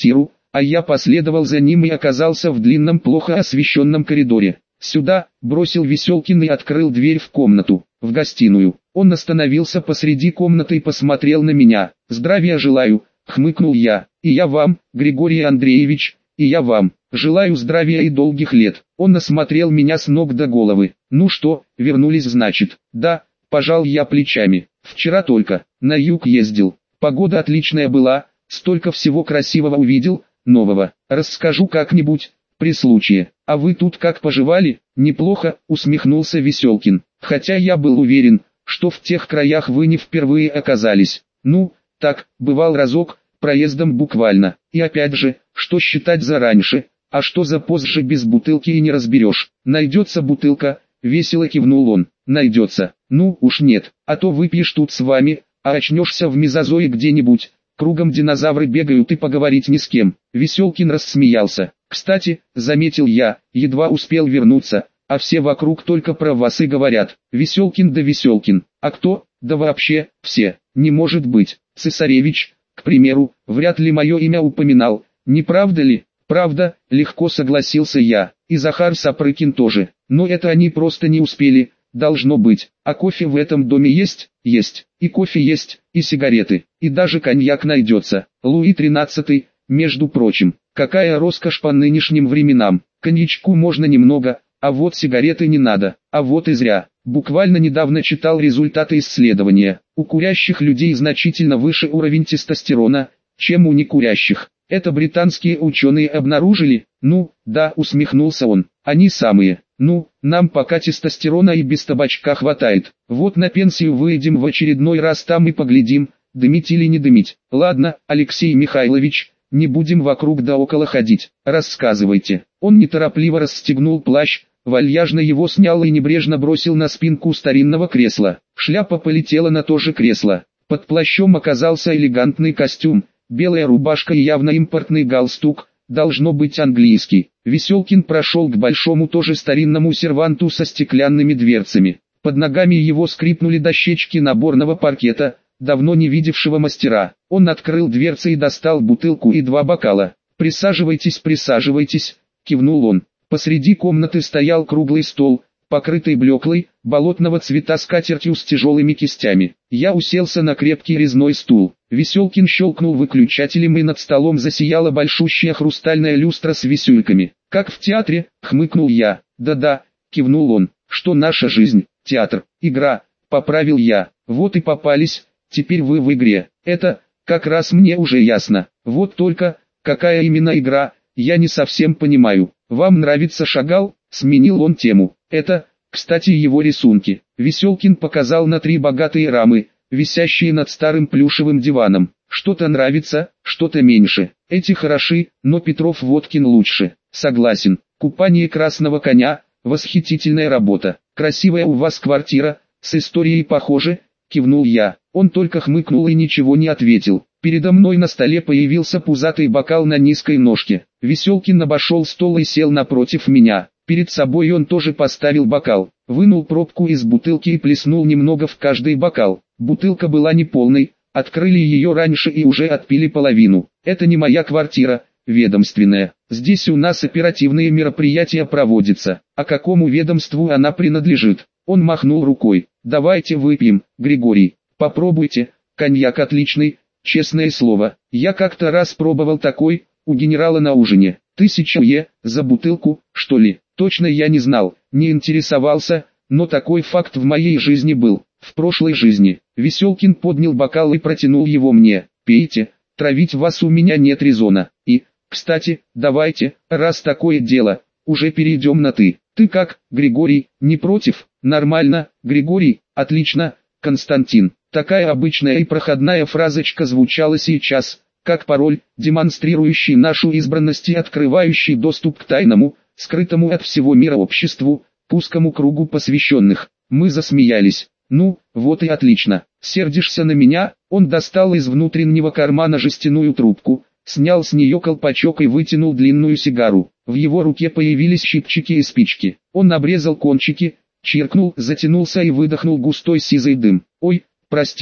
а я последовал за ним и оказался в длинном плохо освещенном коридоре. «Сюда», — бросил Веселкин и открыл дверь в комнату, в гостиную. Он остановился посреди комнаты и посмотрел на меня. «Здравия желаю», — хмыкнул я. «И я вам, Григорий Андреевич, и я вам. Желаю здравия и долгих лет». Он осмотрел меня с ног до головы. «Ну что, вернулись, значит?» «Да», — пожал я плечами. «Вчера только, на юг ездил. Погода отличная была, столько всего красивого увидел, нового. Расскажу как-нибудь, при случае. А вы тут как поживали?» «Неплохо», — усмехнулся Веселкин. «Хотя я был уверен, что в тех краях вы не впервые оказались. Ну, так, бывал разок, проездом буквально. И опять же, что считать за раньше, а что за позже без бутылки и не разберешь. Найдется бутылка», — весело кивнул он. «Найдется. Ну уж нет, а то выпьешь тут с вами, а очнешься в мезозое где-нибудь. Кругом динозавры бегают и поговорить ни с кем». Веселкин рассмеялся. «Кстати», — заметил я, едва успел вернуться, «а все вокруг только про вас и говорят. Веселкин да Веселкин. А кто? Да вообще, все. Не может быть. Цесаревич, к примеру, вряд ли мое имя упоминал. Не правда ли?» «Правда», — легко согласился я. «И Захар Сапрыкин тоже. Но это они просто не успели, должно быть. А кофе в этом доме есть?» «Есть. И кофе есть, и сигареты, и даже коньяк найдется. Луи тринадцатый, между прочим. Какая роскошь по нынешним временам. Коньячку можно немного, а вот сигареты не надо. А вот и зря. Буквально недавно читал результаты исследования. У курящих людей значительно выше уровень тестостерона, чем у некурящих. Это британские ученые обнаружили?» «Ну, да», — усмехнулся он. «Они самые. Ну, нам пока тестостерона и без табачка хватает. Вот на пенсию выйдем в очередной раз, там и поглядим, дымить или не дымить. Ладно, Алексей Михайлович, не будем вокруг да около ходить. Рассказывайте». Он неторопливо расстегнул плащ, вальяжно его снял и небрежно бросил на спинку старинного кресла. Шляпа полетела на то же кресло. Под плащом оказался элегантный костюм, белая рубашка и явно импортный галстук, должно быть английский. Веселкин прошел к большому тоже старинному серванту со стеклянными дверцами. Под ногами его скрипнули дощечки наборного паркета, давно не видевшего мастера. Он открыл дверцы и достал бутылку и два бокала. «Присаживайтесь, присаживайтесь», — кивнул он. Посреди комнаты стоял круглый стол, покрытый блеклой, болотного цвета скатертью с тяжелыми кистями. Я уселся на крепкий резной стул. Веселкин щелкнул выключателем, и над столом засияла большущая хрустальная люстра с висюльками. «Как в театре», — хмыкнул я. «Да-да», — кивнул он. «Что наша жизнь, театр, игра», — поправил я. «Вот и попались, теперь вы в игре. Это, как раз мне уже ясно. Вот только, какая именно игра, я не совсем понимаю. Вам нравится Шагал?» — сменил он тему. «Это, кстати, его рисунки». Веселкин показал на три богатые рамы, висящие над старым плюшевым диваном. «Что-то нравится, что-то меньше. Эти хороши, но Петров-Водкин лучше. Согласен. Купание красного коня, восхитительная работа. Красивая у вас квартира, с историей похоже», — кивнул я. Он только хмыкнул и ничего не ответил. Передо мной на столе появился пузатый бокал на низкой ножке. Веселкин обошел стол и сел напротив меня. Перед собой он тоже поставил бокал, вынул пробку из бутылки и плеснул немного в каждый бокал. Бутылка была неполной, открыли ее раньше и уже отпили половину. «Это не моя квартира, ведомственная. Здесь у нас оперативные мероприятия проводятся. А какому ведомству она принадлежит?» Он махнул рукой. «Давайте выпьем, Григорий. Попробуйте, коньяк отличный, честное слово. Я как-то раз пробовал такой, у генерала на ужине. Тысяча е, за бутылку, что ли?» Точно я не знал, не интересовался, но такой факт в моей жизни был. В прошлой жизни. Веселкин поднял бокал и протянул его мне. «Пейте, травить вас у меня нет резона. И, кстати, давайте, раз такое дело, уже перейдем на «ты». Ты как, Григорий, не против?» «Нормально, Григорий, отлично, Константин». Такая обычная и проходная фразочка звучала сейчас, как пароль, демонстрирующий нашу избранность и открывающий доступ к тайному, скрытому от всего мира обществу, к узкому кругу посвященных. Мы засмеялись. «Ну, вот и отлично. Сердишься на меня?» Он достал из внутреннего кармана жестяную трубку, снял с нее колпачок и вытянул длинную сигару. В его руке появились щипчики и спички. Он обрезал кончики, чиркнул, затянулся и выдохнул густой сизый дым. «Ой, прости,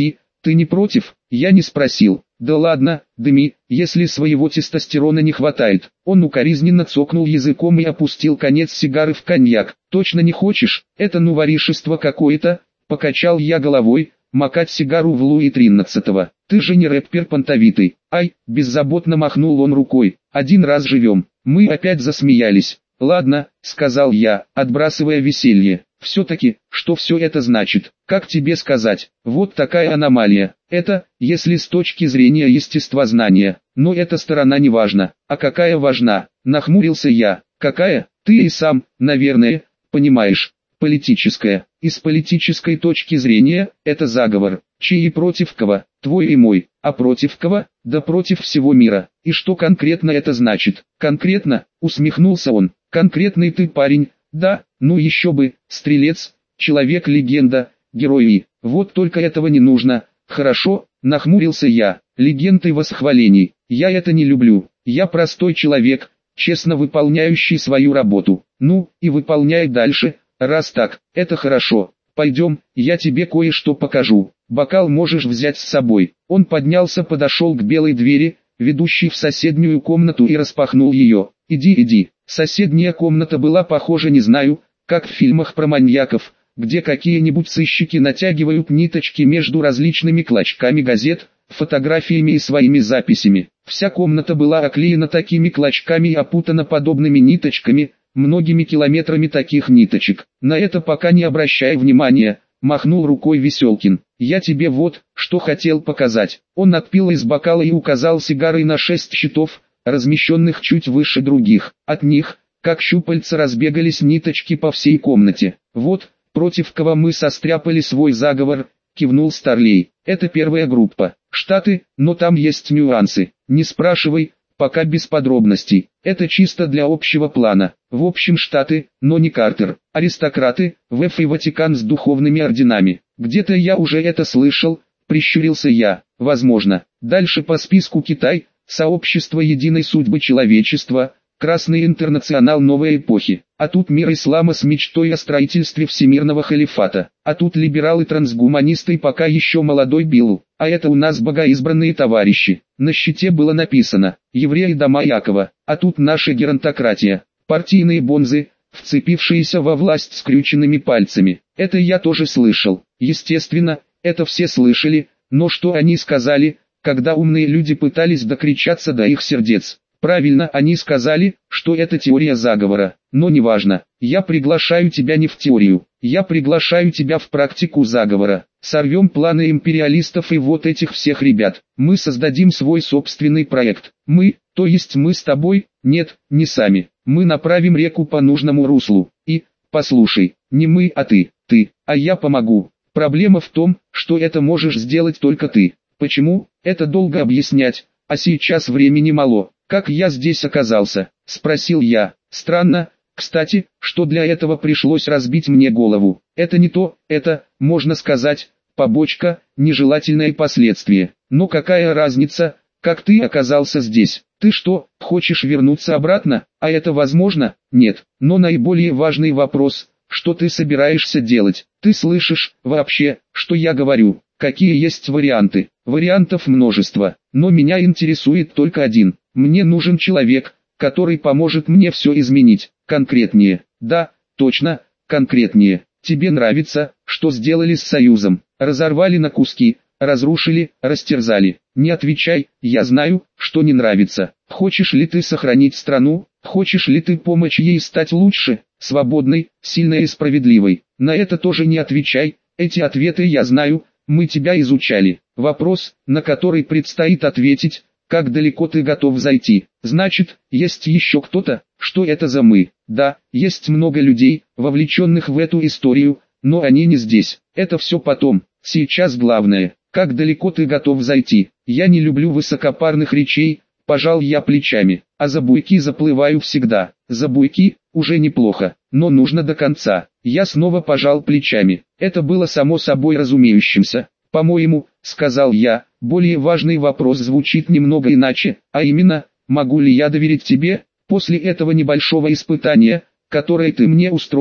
Ты не против? Я не спросил. Да ладно, дыми, если своего тестостерона не хватает. Он укоризненно цокнул языком и опустил конец сигары в коньяк. Точно не хочешь? Это ну воришество какое-то. Покачал я головой, макать сигару в Луи тринадцатого. Ты же не рэпер понтовитый. Ай, беззаботно махнул он рукой. Один раз живем. Мы опять засмеялись. Ладно, сказал я, отбрасывая веселье. Все-таки, что все это значит? Как тебе сказать? Вот такая аномалия. Это, если с точки зрения естествознания. Но эта сторона не важна. А какая важна? Нахмурился я. Какая? Ты и сам, наверное, понимаешь. Политическая. И с политической точки зрения, это заговор. Чей и против кого? Твой и мой. А против кого? Да против всего мира. И что конкретно это значит? Конкретно, усмехнулся он. Конкретный ты парень. Да, ну еще бы, стрелец, человек-легенда, герой и... Вот только этого не нужно. Хорошо, нахмурился я. Легенд и восхвалений. Я это не люблю. Я простой человек, честно выполняющий свою работу. Ну, и выполняй дальше. Раз так, это хорошо. Пойдем, я тебе кое-что покажу. Бокал можешь взять с собой. Он поднялся, подошел к белой двери, ведущей в соседнюю комнату, и распахнул ее. Иди, иди. Соседняя комната была похожа, не знаю, как в фильмах про маньяков, где какие-нибудь сыщики натягивают ниточки между различными клочками газет, фотографиями и своими записями. Вся комната была оклеена такими клочками и опутана подобными ниточками, многими километрами таких ниточек. На это пока не обращай внимания, махнул рукой Веселкин. Я тебе вот, что хотел показать. Он отпил из бокала и указал сигарой на шесть щитов, размещенных чуть выше других. От них, как щупальца, разбегались ниточки по всей комнате. Вот, против кого мы состряпали свой заговор, кивнул Старлей. Это первая группа. Штаты, но там есть нюансы. Не спрашивай, пока без подробностей. Это чисто для общего плана. В общем, Штаты, но не Картер. Аристократы, ВЭФ и Ватикан с духовными орденами. Где-то я уже это слышал, прищурился я. Возможно. Дальше по списку Китай, Сообщество единой судьбы человечества, Красный интернационал новой эпохи. А тут мир ислама с мечтой о строительстве всемирного халифата. А тут либералы-трансгуманисты и пока еще молодой Билл. А это у нас богоизбранные товарищи. На щите было написано «Евреи дома Якова». А тут наша геронтократия. Партийные бонзы, вцепившиеся во власть скрюченными пальцами. Это я тоже слышал. Естественно, это все слышали, но что они сказали, когда умные люди пытались докричаться до их сердец? Правильно, они сказали, что это теория заговора. Но неважно, я приглашаю тебя не в теорию, я приглашаю тебя в практику заговора. Сорвем планы империалистов и вот этих всех ребят. Мы создадим свой собственный проект. Мы, то есть мы с тобой, нет, не сами. Мы направим реку по нужному руслу. И, послушай, не мы, а ты, ты, а я помогу. Проблема в том, что это можешь сделать только ты. Почему? Это долго объяснять, а сейчас времени мало. Как я здесь оказался? Спросил я. Странно, кстати, что для этого пришлось разбить мне голову. Это не то, это, можно сказать, побочка, нежелательное последствие. Но какая разница, как ты оказался здесь? Ты что, хочешь вернуться обратно? А это возможно? Нет. Но наиболее важный вопрос, что ты собираешься делать? Ты слышишь, вообще, что я говорю? Какие есть варианты? Вариантов множество, но меня интересует только один. Мне нужен человек, который поможет мне все изменить. Конкретнее. Да, точно, конкретнее. Тебе нравится, что сделали с Союзом? Разорвали на куски, разрушили, растерзали. Не отвечай, я знаю, что не нравится. Хочешь ли ты сохранить страну? Хочешь ли ты помочь ей стать лучше, свободной, сильной и справедливой? На это тоже не отвечай. Эти ответы я знаю. Мы тебя изучали. Вопрос, на который предстоит ответить, как далеко ты готов зайти. Значит, есть еще кто-то? Что это за мы? Да, есть много людей, вовлеченных в эту историю, но они не здесь. Это все потом. Сейчас главное, как далеко ты готов зайти. Я не люблю высокопарных речей, пожал я плечами. А за буйки заплываю всегда. За буйки, уже неплохо, но нужно до конца. Я снова пожал плечами. Это было само собой разумеющимся. По-моему, сказал я, более важный вопрос звучит немного иначе, а именно, могу ли я доверить тебе, после этого небольшого испытания, которое ты мне устроил,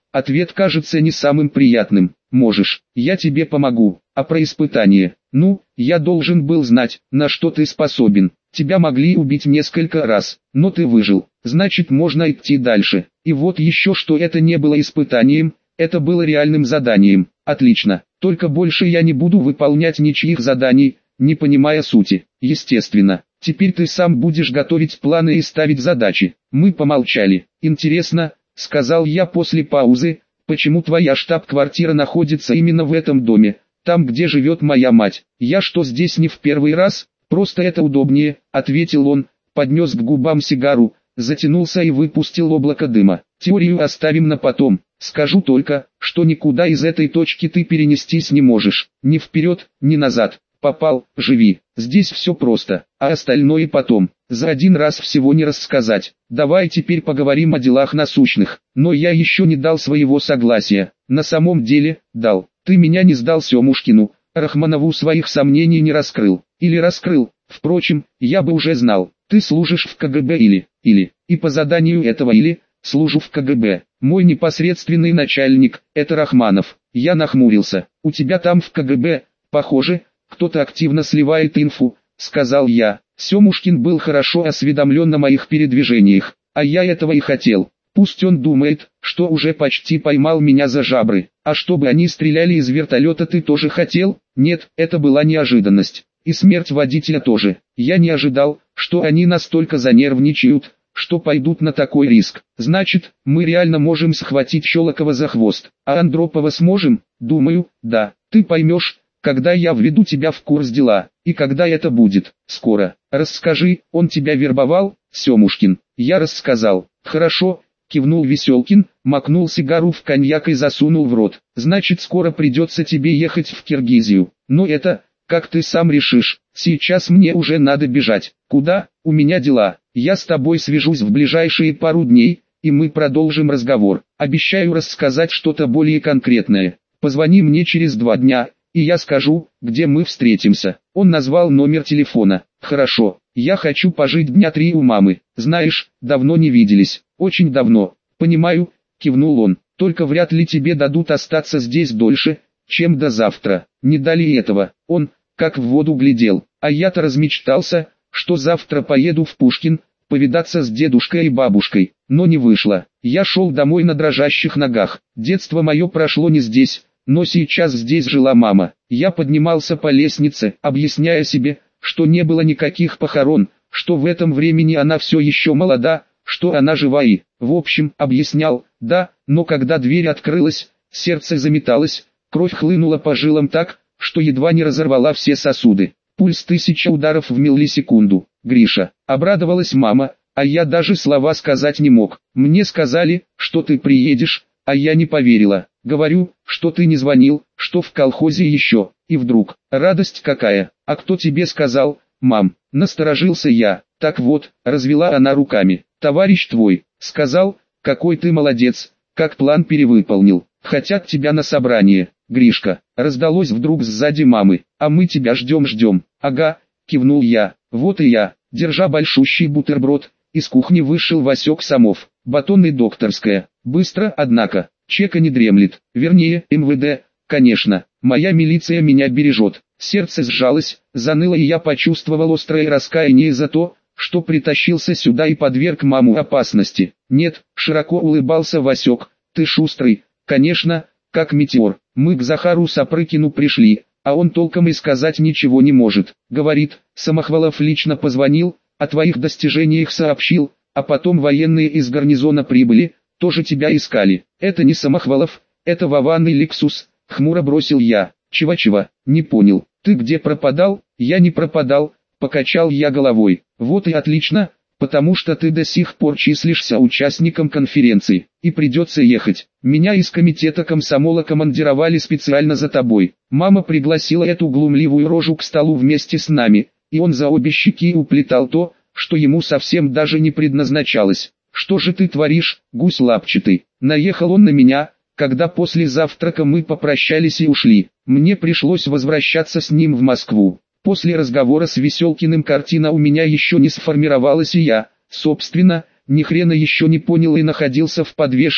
Ответ кажется не самым приятным. Можешь, я тебе помогу. А про испытание? Ну, я должен был знать, на что ты способен. Тебя могли убить несколько раз, но ты выжил. Значит, можно идти дальше. И вот еще что, это не было испытанием, это было реальным заданием. Отлично. Только больше я не буду выполнять ничьих заданий, не понимая сути. Естественно. Теперь ты сам будешь готовить планы и ставить задачи. Мы помолчали. Интересно, сказал я после паузы, почему твоя штаб-квартира находится именно в этом доме, там, где живет моя мать? Я что, здесь не в первый раз? Просто это удобнее, ответил он, поднес к губам сигару, затянулся и выпустил облако дыма. Теорию оставим на потом. Скажу только, что никуда из этой точки ты перенестись не можешь. Ни вперед, ни назад. Попал, живи. Здесь все просто, а остальное потом. За один раз всего не рассказать. Давай теперь поговорим о делах насущных. Но я еще не дал своего согласия. На самом деле, дал. Ты меня не сдал Семушкину. Рахманову своих сомнений не раскрыл. Или раскрыл. Впрочем, я бы уже знал. Ты служишь в ка гэ бэ или, или, и по заданию этого или, служу в ка гэ бэ. Мой непосредственный начальник, это Рахманов. Я нахмурился. У тебя там в ка гэ бэ, похоже, кто-то активно сливает инфу, сказал я. Семушкин был хорошо осведомлен о моих передвижениях, а я этого и хотел. Пусть он думает, что уже почти поймал меня за жабры. А чтобы они стреляли из вертолета, ты тоже хотел? Нет, это была неожиданность. И смерть водителя тоже. Я не ожидал, что они настолько занервничают, что пойдут на такой риск. Значит, мы реально можем схватить Щелокова за хвост. А Андропова сможем? Думаю, да. Ты поймешь, когда я введу тебя в курс дела. И когда это будет? Скоро. Расскажи, он тебя вербовал, Семушкин? Я рассказал. Хорошо, кивнул Веселкин, макнул сигару в коньяк и засунул в рот. Значит, скоро придется тебе ехать в Киргизию. Но это, как ты сам решишь. Сейчас мне уже надо бежать. Куда? У меня дела. Я с тобой свяжусь в ближайшие пару дней, и мы продолжим разговор. Обещаю рассказать что-то более конкретное. Позвони мне через два дня, и я скажу, где мы встретимся. Он назвал номер телефона. Хорошо, я хочу пожить дня три у мамы. Знаешь, давно не виделись. Очень давно. Понимаю, кивнул он. Только вряд ли тебе дадут остаться здесь дольше, чем до завтра. Не дали этого. Он, как в воду глядел. А я-то размечтался, что завтра поеду в Пушкин, повидаться с дедушкой и бабушкой. Но не вышло. Я шел домой на дрожащих ногах. Детство мое прошло не здесь, но сейчас здесь жила мама. Я поднимался по лестнице, объясняя себе, что не было никаких похорон, что в этом времени она все еще молода, что она жива и, в общем, объяснял, да, но когда дверь открылась, сердце заметалось, кровь хлынула по жилам так, что едва не разорвала все сосуды. Пульс тысяча ударов в миллисекунду. Гриша, обрадовалась мама, а я даже слова сказать не мог. Мне сказали, что ты приедешь, а я не поверила. Говорю, что ты не звонил, что в колхозе еще. И вдруг, радость какая. А кто тебе сказал, мам? Насторожился я. Так вот, развела она руками. Товарищ твой, сказал, какой ты молодец, как план перевыполнил. Хотят тебя на собрание. Гришка, раздалось вдруг сзади мамы. А мы тебя ждем-ждем. Ага, кивнул я. Вот и я, держа большущий бутерброд, из кухни вышел Васек Самов. Батон и докторская. Быстро, однако. Чека не дремлет. Вернее, эм вэ дэ, конечно. Моя милиция меня бережет. Сердце сжалось, заныло, и я почувствовал острое раскаяние за то, что притащился сюда и подверг маму опасности. Нет, широко улыбался Васек, ты шустрый, конечно, как метеор. Мы к Захару Сапрыкину пришли, а он толком и сказать ничего не может. Говорит, Самохвалов лично позвонил, о твоих достижениях сообщил, а потом военные из гарнизона прибыли, тоже тебя искали. Это не Самохвалов, это Вован и Лексус, хмуро бросил я. Чего-чего, не понял, ты где пропадал? Я не пропадал, покачал я головой. Вот и отлично, потому что ты до сих пор числишься участником конференции, и придется ехать. Меня из комитета комсомола командировали специально за тобой. Мама пригласила эту глумливую рожу к столу вместе с нами, и он за обе щеки уплетал то, что ему совсем даже не предназначалось. Что же ты творишь, гусь лапчатый? Наехал он на меня, когда после завтрака мы попрощались и ушли. Мне пришлось возвращаться с ним в Москву. После разговора с Веселкиным картина у меня еще не сформировалась, и я, собственно, ни хрена еще не понял и находился в подвешенном,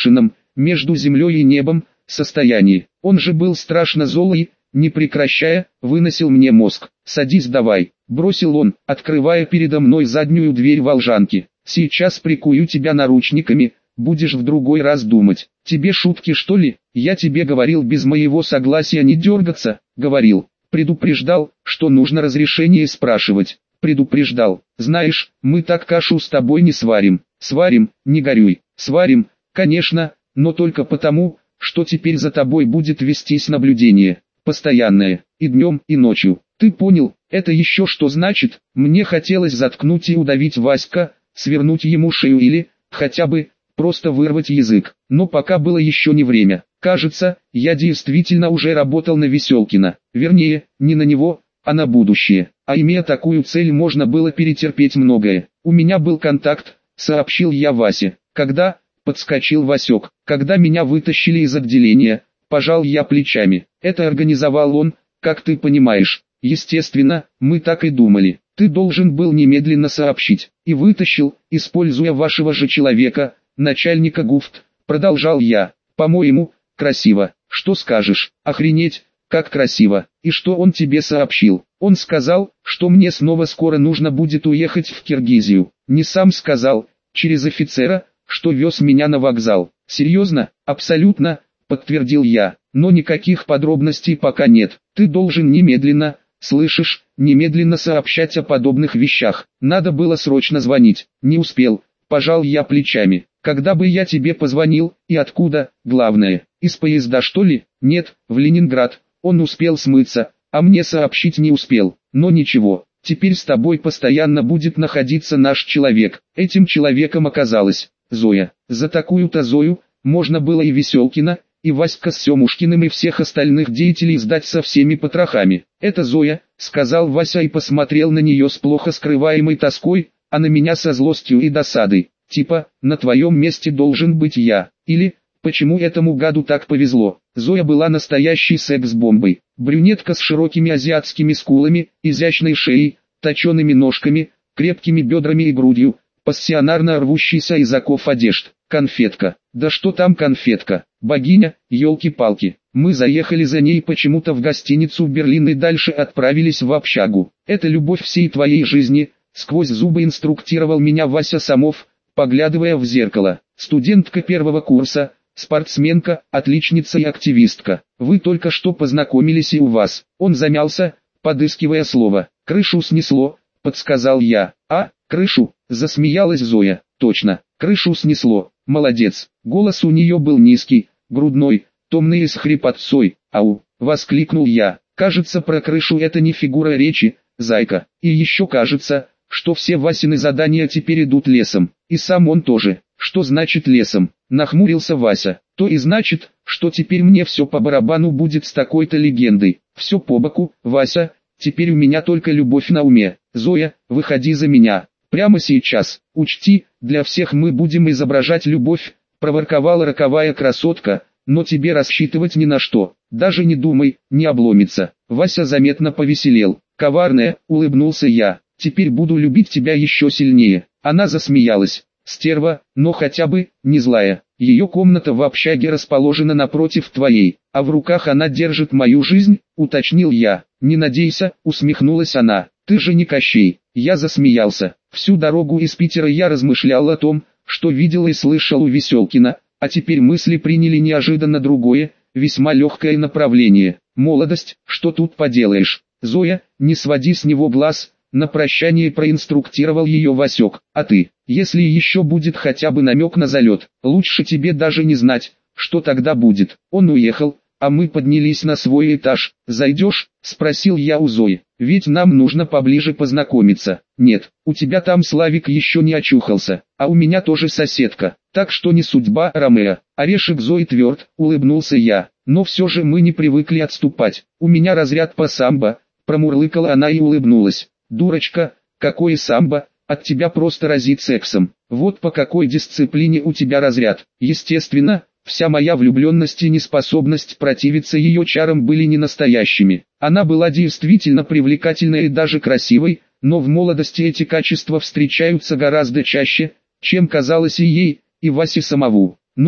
между землей и небом, состоянии. Он же был страшно злой, не прекращая, выносил мне мозг. «Садись давай», — бросил он, открывая передо мной заднюю дверь волжанки. «Сейчас прикую тебя наручниками, будешь в другой раз думать. Тебе шутки что ли? Я тебе говорил без моего согласия не дергаться, говорил. Предупреждал, что нужно разрешение спрашивать. Предупреждал. Знаешь, мы так кашу с тобой не сварим. Сварим, не горюй. Сварим, конечно, но только потому, что теперь за тобой будет вестись наблюдение. Постоянное, и днем, и ночью. Ты понял, это еще что значит? Мне хотелось заткнуть и удавить Васька, свернуть ему шею или, хотя бы, просто вырвать язык. Но пока было еще не время. Кажется, я действительно уже работал на Веселкина. Вернее, не на него, а на будущее. А имея такую цель, можно было перетерпеть многое. У меня был контакт, сообщил я Васе. Когда? Подскочил Васек. Когда меня вытащили из отделения, пожал я плечами. Это организовал он, как ты понимаешь. Естественно, мы так и думали. Ты должен был немедленно сообщить. И вытащил, используя вашего же человека, начальника ГУФТ, продолжал я. По-моему, красиво. Что скажешь? Охренеть, как красиво. И что он тебе сообщил? Он сказал, что мне снова скоро нужно будет уехать в Киргизию. Не сам сказал, через офицера, что вез меня на вокзал. Серьезно? Абсолютно, подтвердил я. Но никаких подробностей пока нет. Ты должен немедленно, слышишь, немедленно сообщать о подобных вещах. Надо было срочно звонить. Не успел, пожал я плечами. Когда бы я тебе позвонил, и откуда, главное, из поезда что ли? Нет, в Ленинград. Он успел смыться, а мне сообщить не успел. Но ничего, теперь с тобой постоянно будет находиться наш человек. Этим человеком оказалась Зоя. За такую-то Зою можно было и Веселкина, и Васька с Семушкиным и всех остальных деятелей сдать со всеми потрохами. «Это Зоя», — сказал Вася и посмотрел на нее с плохо скрываемой тоской, а на меня со злостью и досадой. Типа, на твоем месте должен быть я. Или, почему этому гаду так повезло? Зоя была настоящей секс-бомбой. Брюнетка с широкими азиатскими скулами, изящной шеей, точеными ножками, крепкими бедрами и грудью, пассионарно рвущейся из оков одежд. Конфетка. Да что там конфетка? Богиня, елки-палки. Мы заехали за ней почему-то в гостиницу в Берлин и дальше отправились в общагу. Это любовь всей твоей жизни, сквозь зубы инструктировал меня Вася Самов, поглядывая в зеркало. Студентка первого курса, спортсменка, отличница и активистка. Вы только что познакомились и у вас. Он замялся, подыскивая слово. Крышу снесло, подсказал я. А, крышу, засмеялась Зоя. Точно, крышу снесло. Молодец. Голос у нее был низкий, грудной, томный и с хрипотцой. Ау, воскликнул я. Кажется, про крышу это не фигура речи, зайка. И еще кажется, что все Васины задания теперь идут лесом. И сам он тоже. Что значит лесом? Нахмурился Вася. То и значит, что теперь мне все по барабану будет с такой-то легендой. Все по боку, Вася, теперь у меня только любовь на уме. Зоя, выходи за меня. Прямо сейчас. Учти, для всех мы будем изображать любовь, проворковала роковая красотка, но тебе рассчитывать ни на что. Даже не думай, не обломится. Вася заметно повеселел. Коварная, улыбнулся я. Теперь буду любить тебя еще сильнее. Она засмеялась. Стерва, но хотя бы, не злая. Ее комната в общаге расположена напротив твоей, а в руках она держит мою жизнь, уточнил я. Не надейся, усмехнулась она. Ты же не Кощей. Я засмеялся. Всю дорогу из Питера я размышлял о том, что видел и слышал у Веселкина, а теперь мысли приняли неожиданно другое, весьма легкое направление. Молодость, что тут поделаешь. Зоя, не своди с него глаз. На прощание проинструктировал ее Васек. А ты, если еще будет хотя бы намек на залет, лучше тебе даже не знать, что тогда будет. Он уехал, а мы поднялись на свой этаж. Зайдешь? Спросил я у Зои. Ведь нам нужно поближе познакомиться. Нет, у тебя там Славик еще не очухался, а у меня тоже соседка. Так что не судьба, Ромео. Орешек Зои тверд, улыбнулся я. Но все же мы не привыкли отступать. У меня разряд по самбо, промурлыкала она и улыбнулась. Дурочка, какое самбо, от тебя просто разит сексом. Вот по какой дисциплине у тебя разряд. Естественно, вся моя влюбленность и неспособность противиться ее чарам были не настоящими. Она была действительно привлекательной и даже красивой, но в молодости эти качества встречаются гораздо чаще, чем казалось и ей, и Васе самому. Ну,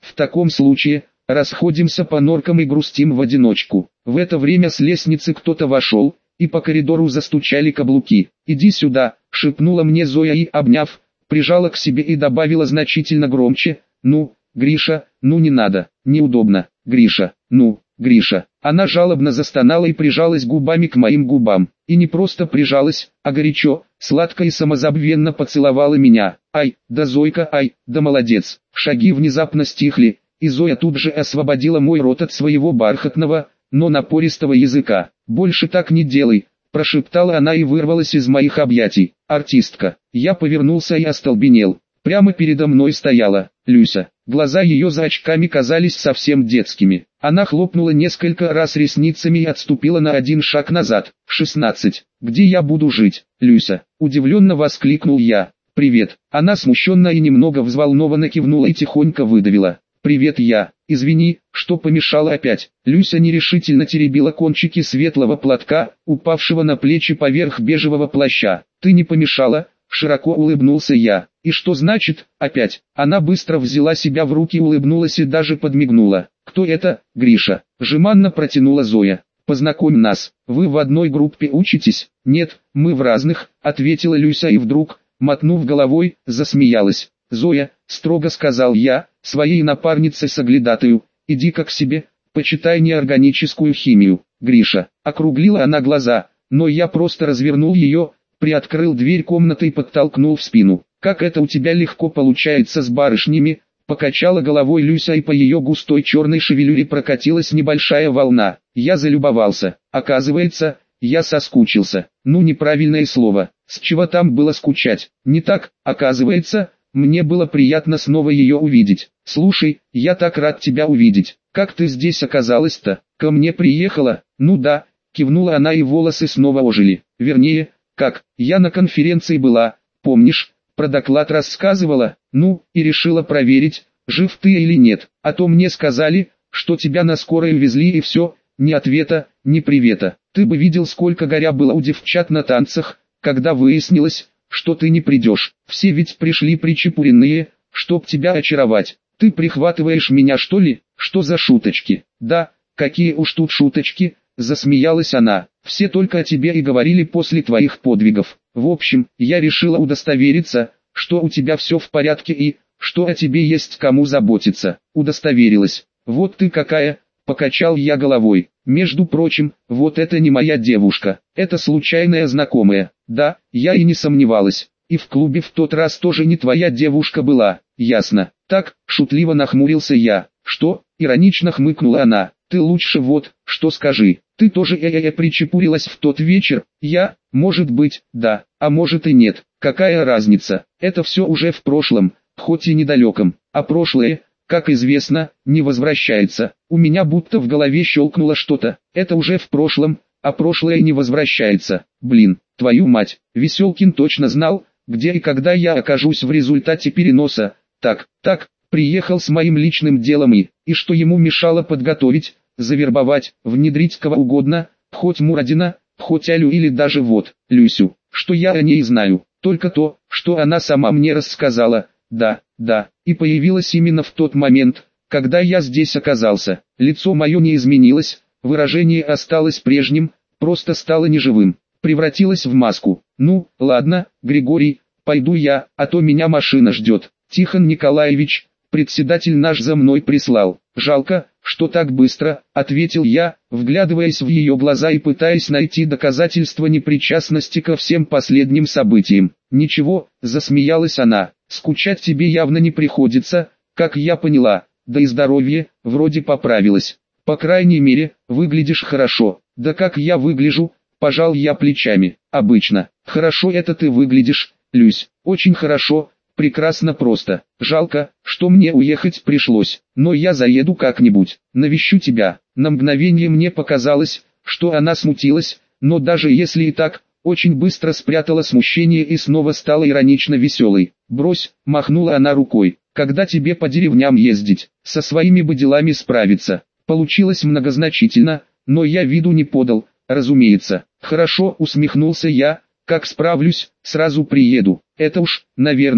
В таком случае, расходимся по норкам и грустим в одиночку. В это время с лестницы кто-то вошел, и по коридору застучали каблуки. «Иди сюда», — шепнула мне Зоя и, обняв, прижала к себе и добавила значительно громче: «Ну, Гриша, ну не надо, неудобно, Гриша, ну, Гриша». Она жалобно застонала и прижалась губами к моим губам. И не просто прижалась, а горячо, сладко и самозабвенно поцеловала меня. «Ай, да Зойка, ай, да молодец». Шаги внезапно стихли, и Зоя тут же освободила мой рот от своего бархатного, но напористого языка. «Больше так не делай», — прошептала она и вырвалась из моих объятий. «Артистка». Я повернулся и остолбенел. Прямо передо мной стояла Люся. Глаза ее за очками казались совсем детскими. Она хлопнула несколько раз ресницами и отступила на один шаг назад. «шестнадцать. Где я буду жить, Люся?» Удивленно воскликнул я. «Привет». Она смущенно и немного взволнованно кивнула и тихонько выдавила: «Привет, я. Извини, что помешала опять». Люся нерешительно теребила кончики светлого платка, упавшего на плечи поверх бежевого плаща. «Ты не помешала?» Широко улыбнулся я. «И что значит «опять»?» Она быстро взяла себя в руки, улыбнулась и даже подмигнула. «Кто это, Гриша?» Жеманно протянула Зоя. «Познакомь нас. Вы в одной группе учитесь?» «Нет, мы в разных», ответила Люся и вдруг, мотнув головой, засмеялась. «Зоя», строго сказал я, своей напарнице-соглядатаю, «иди-ка к себе, почитай неорганическую химию». «Гриша», округлила она глаза, но я просто развернул ее, приоткрыл дверь комнаты и подтолкнул в спину. «Как это у тебя легко получается с барышнями?» Покачала головой Люся, и по ее густой черной шевелюре прокатилась небольшая волна. Я залюбовался. Оказывается, я соскучился. Ну, неправильное слово. С чего там было скучать? Не так, оказывается, мне было приятно снова ее увидеть. «Слушай, я так рад тебя увидеть. Как ты здесь оказалась-то? Ко мне приехала?» «Ну да», кивнула она, и волосы снова ожили. «Вернее, как, я на конференции была, помнишь, про доклад рассказывала, ну, и решила проверить, жив ты или нет, а то мне сказали, что тебя на скорой везли и все, ни ответа, ни привета. Ты бы видел, сколько горя было у девчат на танцах, когда выяснилось, что ты не придешь. Все ведь пришли причепуренные, чтоб тебя очаровать. Ты прихватываешь меня, что ли? Что за шуточки?» «Да, какие уж тут шуточки», засмеялась она. «Все только о тебе и говорили после твоих подвигов. В общем, я решила удостовериться, что у тебя все в порядке и, что о тебе есть кому заботиться». «Удостоверилась. Вот ты какая», покачал я головой. «Между прочим, вот это не моя девушка, это случайная знакомая». «Да, я и не сомневалась. И в клубе в тот раз тоже не твоя девушка была». «Ясно». «Так», шутливо нахмурился я. «Что?» Иронично хмыкнула она. «Ты лучше вот, что скажи, ты тоже э-э-э причепурилась в тот вечер?» «Я? Может быть, да, а может и нет, какая разница, это все уже в прошлом, хоть и недалеком, а прошлое, как известно, не возвращается». У меня будто в голове щелкнуло что-то. Это уже в прошлом, а прошлое не возвращается. Блин, твою мать, Веселкин точно знал, где и когда я окажусь в результате переноса. Так, так, приехал с моим личным делом и, и что ему мешало подготовить, завербовать, внедрить кого угодно, хоть Мурадина, хоть Алю или даже вот, Люсю. Что я о ней знаю? Только то, что она сама мне рассказала. Да, да, и появилась именно в тот момент, когда я здесь оказался. Лицо мое не изменилось, выражение осталось прежним, просто стало неживым, превратилось в маску. «Ну, ладно, Григорий, пойду я, а то меня машина ждет. Тихон Николаевич, председатель наш за мной прислал». «Жалко, что так быстро», — ответил я, вглядываясь в ее глаза и пытаясь найти доказательства непричастности ко всем последним событиям. «Ничего», — засмеялась она, — «скучать тебе явно не приходится, как я поняла, да и здоровье, вроде поправилось. По крайней мере, выглядишь хорошо». «Да как я выгляжу?» — пожал я плечами. «Обычно. Хорошо это ты выглядишь, Люсь, очень хорошо». «Прекрасно просто. Жалко, что мне уехать пришлось, но я заеду как-нибудь, навещу тебя». На мгновение мне показалось, что она смутилась, но даже если и так, очень быстро спрятала смущение и снова стала иронично веселой. «Брось», — махнула она рукой, — «когда тебе по деревням ездить, со своими бы делами справиться». Получилось многозначительно, но я виду не подал, разумеется. «Хорошо», — усмехнулся я, — «как справлюсь, сразу приеду». «Это уж, наверное»,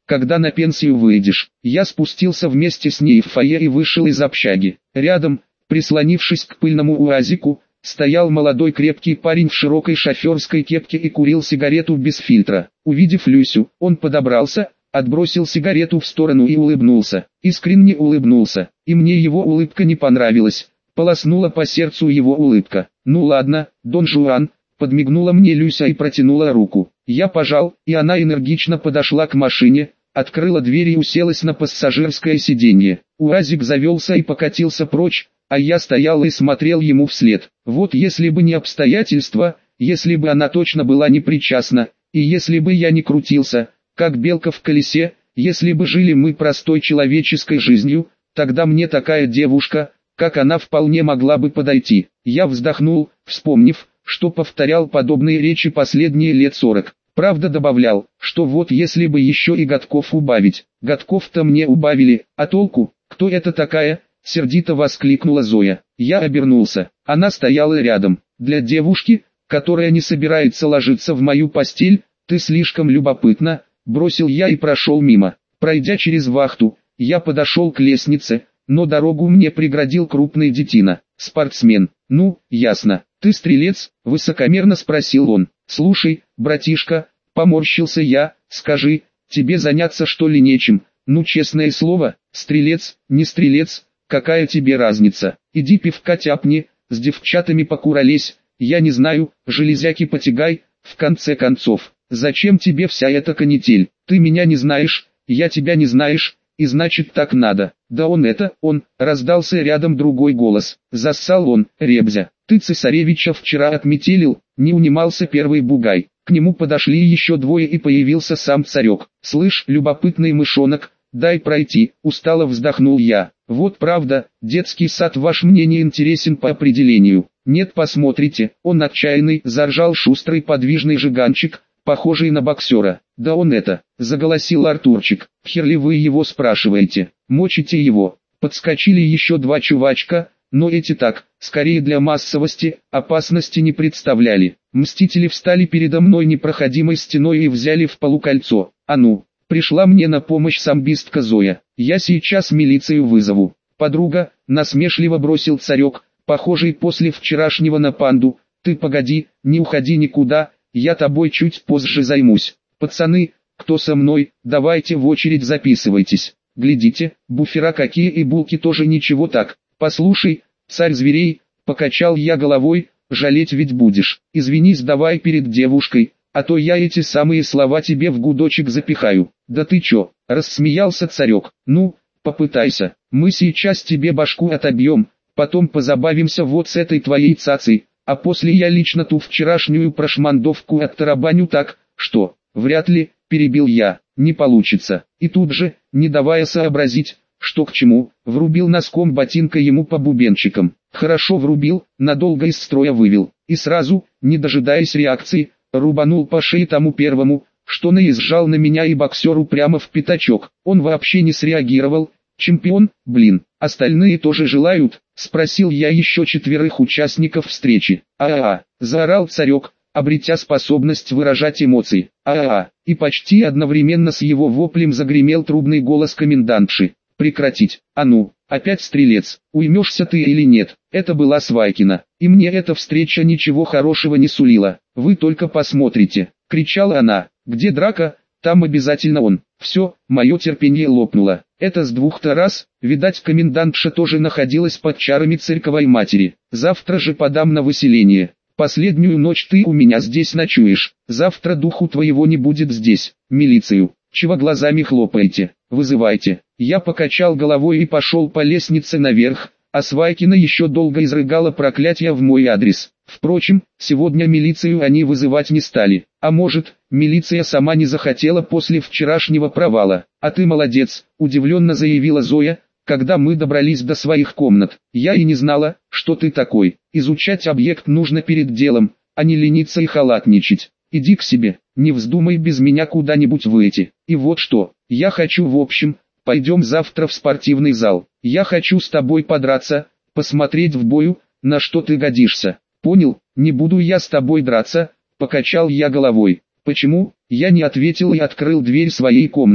когда на пенсию выйдешь. Я спустился вместе с ней в фойе и вышел из общаги. Рядом, прислонившись к пыльному уазику, стоял молодой крепкий парень в широкой шоферской кепке и курил сигарету без фильтра. Увидев Люсю, он подобрался, отбросил сигарету в сторону и улыбнулся. Искренне улыбнулся, и мне его улыбка не понравилась. Полоснула по сердцу его улыбка. «Ну ладно, Дон Жуан», подмигнула мне Люся и протянула руку. Я пожал, и она энергично подошла к машине, открыла дверь и уселась на пассажирское сиденье. УАЗик завелся и покатился прочь, а я стоял и смотрел ему вслед. Вот если бы не обстоятельства, если бы она точно была не причастна, и если бы я не крутился, как белка в колесе, если бы жили мы простой человеческой жизнью, тогда мне такая девушка, как она, вполне могла бы подойти. Я вздохнул, вспомнив, что повторял подобные речи последние лет сорок. Правда, добавлял, что вот если бы еще и годков убавить. Годков-то мне убавили, а толку? Кто это такая? Сердито воскликнула Зоя. Я обернулся. Она стояла рядом. Для девушки, которая не собирается ложиться в мою постель, ты слишком любопытна, бросил я и прошел мимо. Пройдя через вахту, я подошел к лестнице, но дорогу мне преградил крупный детина. Спортсмен. Ну, ясно. Ты стрелец? Высокомерно спросил он. Слушай, братишка, поморщился я, скажи, тебе заняться что ли нечем? Ну, честное слово, стрелец, не стрелец, какая тебе разница? Иди пивка тяпни, с девчатами покуролесь, я не знаю, железяки потягай, в конце концов. Зачем тебе вся эта канитель? Ты меня не знаешь, я тебя не знаешь, и значит так надо. Да он это, он, раздался рядом другой голос. Зассал он, Ребзя. Ты цесаревича вчера отметелил, не унимался первый бугай. К нему подошли еще двое и появился сам царек. Слышь, любопытный мышонок, дай пройти, устало вздохнул я. Вот правда, детский сад ваш мне не интересен по определению. Нет, посмотрите, он отчаянный, заржал шустрый подвижный жиганчик, похожий на боксера. Да он это, заголосил Артурчик. Херли вы его спрашиваете, мочите его. Подскочили еще два чувачка, но эти так, скорее для массовости, опасности не представляли. Мстители встали передо мной непроходимой стеной и взяли в полукольцо. А ну, пришла мне на помощь самбистка Зоя. Я сейчас милицию вызову. Подруга, насмешливо бросил царек, похожий после вчерашнего на панду. Ты погоди, не уходи никуда, я тобой чуть позже займусь. Пацаны, кто со мной, давайте в очередь записывайтесь. Глядите, буфера какие и булки тоже ничего так. Послушай, царь зверей, покачал я головой, жалеть ведь будешь. Извинись давай перед девушкой, а то я эти самые слова тебе в гудочек запихаю. Да ты чё, рассмеялся царек. Ну, попытайся, мы сейчас тебе башку отобьем, потом позабавимся вот с этой твоей цацей, а после я лично ту вчерашнюю прошмандовку оттарабаню так, что, вряд ли, перебил я, не получится. И тут же, не давая сообразить, что к чему, врубил носком ботинка ему по бубенчикам. Хорошо врубил, надолго из строя вывел, и сразу, не дожидаясь реакции, рубанул по шее тому первому, что наезжал на меня и боксеру прямо в пятачок. Он вообще не среагировал. Чемпион, блин, остальные тоже желают? Спросил я еще четверых участников встречи. А-а-а, заорал царек, обретя способность выражать эмоции. А-а-а, и почти одновременно с его воплем загремел трубный голос комендантши. Прекратить, а ну, опять стрелец, уймешься ты или нет? Это была Свайкина, и мне эта встреча ничего хорошего не сулила. Вы только посмотрите, кричала она, где драка, там обязательно он. Все, мое терпение лопнуло. Это с двух-то раз, видать комендантша тоже находилась под чарами церковной матери. Завтра же подам на выселение. Последнюю ночь ты у меня здесь ночуешь. Завтра духу твоего не будет здесь. Милицию. Чего глазами хлопаете? Вызывайте. Я покачал головой и пошел по лестнице наверх, а Свайкина еще долго изрыгала проклятия в мой адрес. Впрочем, сегодня милицию они вызывать не стали. А может, милиция сама не захотела после вчерашнего провала. А ты молодец, удивленно заявила Зоя, когда мы добрались до своих комнат. Я и не знала, что ты такой. Изучать объект нужно перед делом, а не лениться и халатничать. Иди к себе, не вздумай без меня куда-нибудь выйти. И вот что, я хочу в общем, пойдем завтра в спортивный зал. Я хочу с тобой подраться, посмотреть в бою, на что ты годишься. Понял, не буду я с тобой драться, покачал я головой. Почему? Я не ответил и открыл дверь своей комнаты.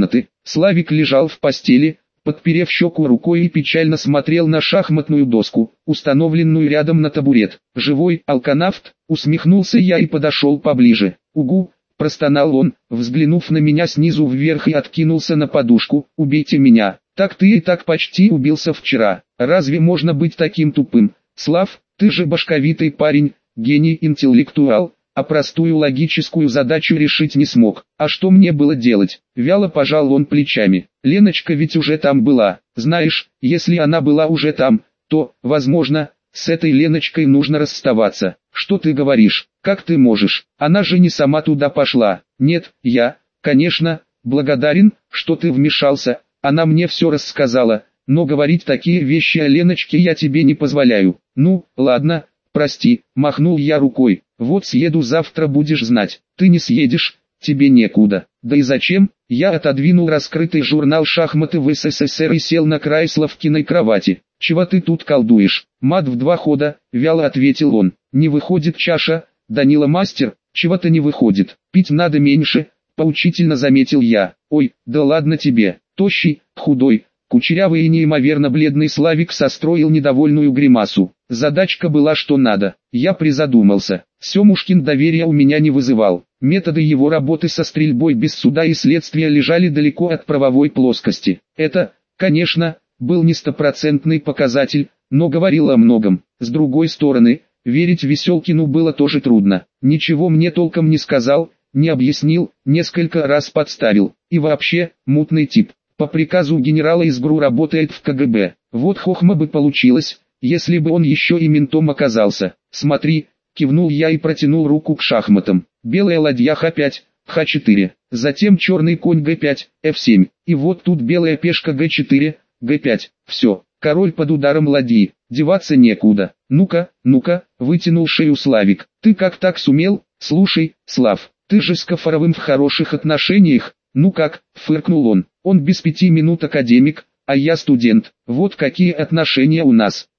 Славик лежал в постели, подперев щеку рукой и печально смотрел на шахматную доску, установленную рядом на табурет. «Живой алканавт?» — усмехнулся я и подошел поближе. «Угу!» — простонал он, взглянув на меня снизу вверх и откинулся на подушку. «Убейте меня! Так ты и так почти убился вчера. Разве можно быть таким тупым? Слав, ты же башковитый парень, гений-интеллектуал, а простую логическую задачу решить не смог. А что мне было делать?» Вяло пожал он плечами. «Леночка ведь уже там была. Знаешь, если она была уже там, то, возможно, с этой Леночкой нужно расставаться». «Что ты говоришь? Как ты можешь? Она же не сама туда пошла». «Нет, я, конечно, благодарен, что ты вмешался. Она мне все рассказала, но говорить такие вещи о Леночке я тебе не позволяю». «Ну, ладно, прости», — махнул я рукой. «Вот съеду завтра, будешь знать». «Ты не съедешь, тебе некуда». «Да и зачем?» Я отодвинул раскрытый журнал «Шахматы в СССР» и сел на край Славкиной кровати. «Чего ты тут колдуешь?» «Мат в два хода», — вяло ответил он. «Не выходит чаша, Данила мастер, чего-то не выходит. Пить надо меньше», — поучительно заметил я. «Ой, да ладно тебе». Тощий, худой, кучерявый и неимоверно бледный Славик состроил недовольную гримасу. Задачка была что надо. Я призадумался. Семушкин доверия у меня не вызывал. Методы его работы со стрельбой без суда и следствия лежали далеко от правовой плоскости. Это, конечно, был не стопроцентный показатель, но говорил о многом. С другой стороны, верить Веселкину было тоже трудно. Ничего мне толком не сказал, не объяснил, несколько раз подставил. И вообще, мутный тип. По приказу генерала из ГРУ работает в КГБ. Вот хохма бы получилось, если бы он еще и ментом оказался. «Смотри», — кивнул я и протянул руку к шахматам. Белая ладья ха пять, ха четыре, затем черный конь гэ пять, эф семь, и вот тут белая пешка гэ четыре, гэ пять. Все, король под ударом ладьи, деваться некуда. «Ну-ка, ну-ка», — вытянул шею Славик. «Ты как так сумел? Слушай, Слав, ты же с Кафаровым в хороших отношениях?» «Ну как?» — фыркнул он. «Он без пяти минут академик, а я студент. Вот какие отношения у нас».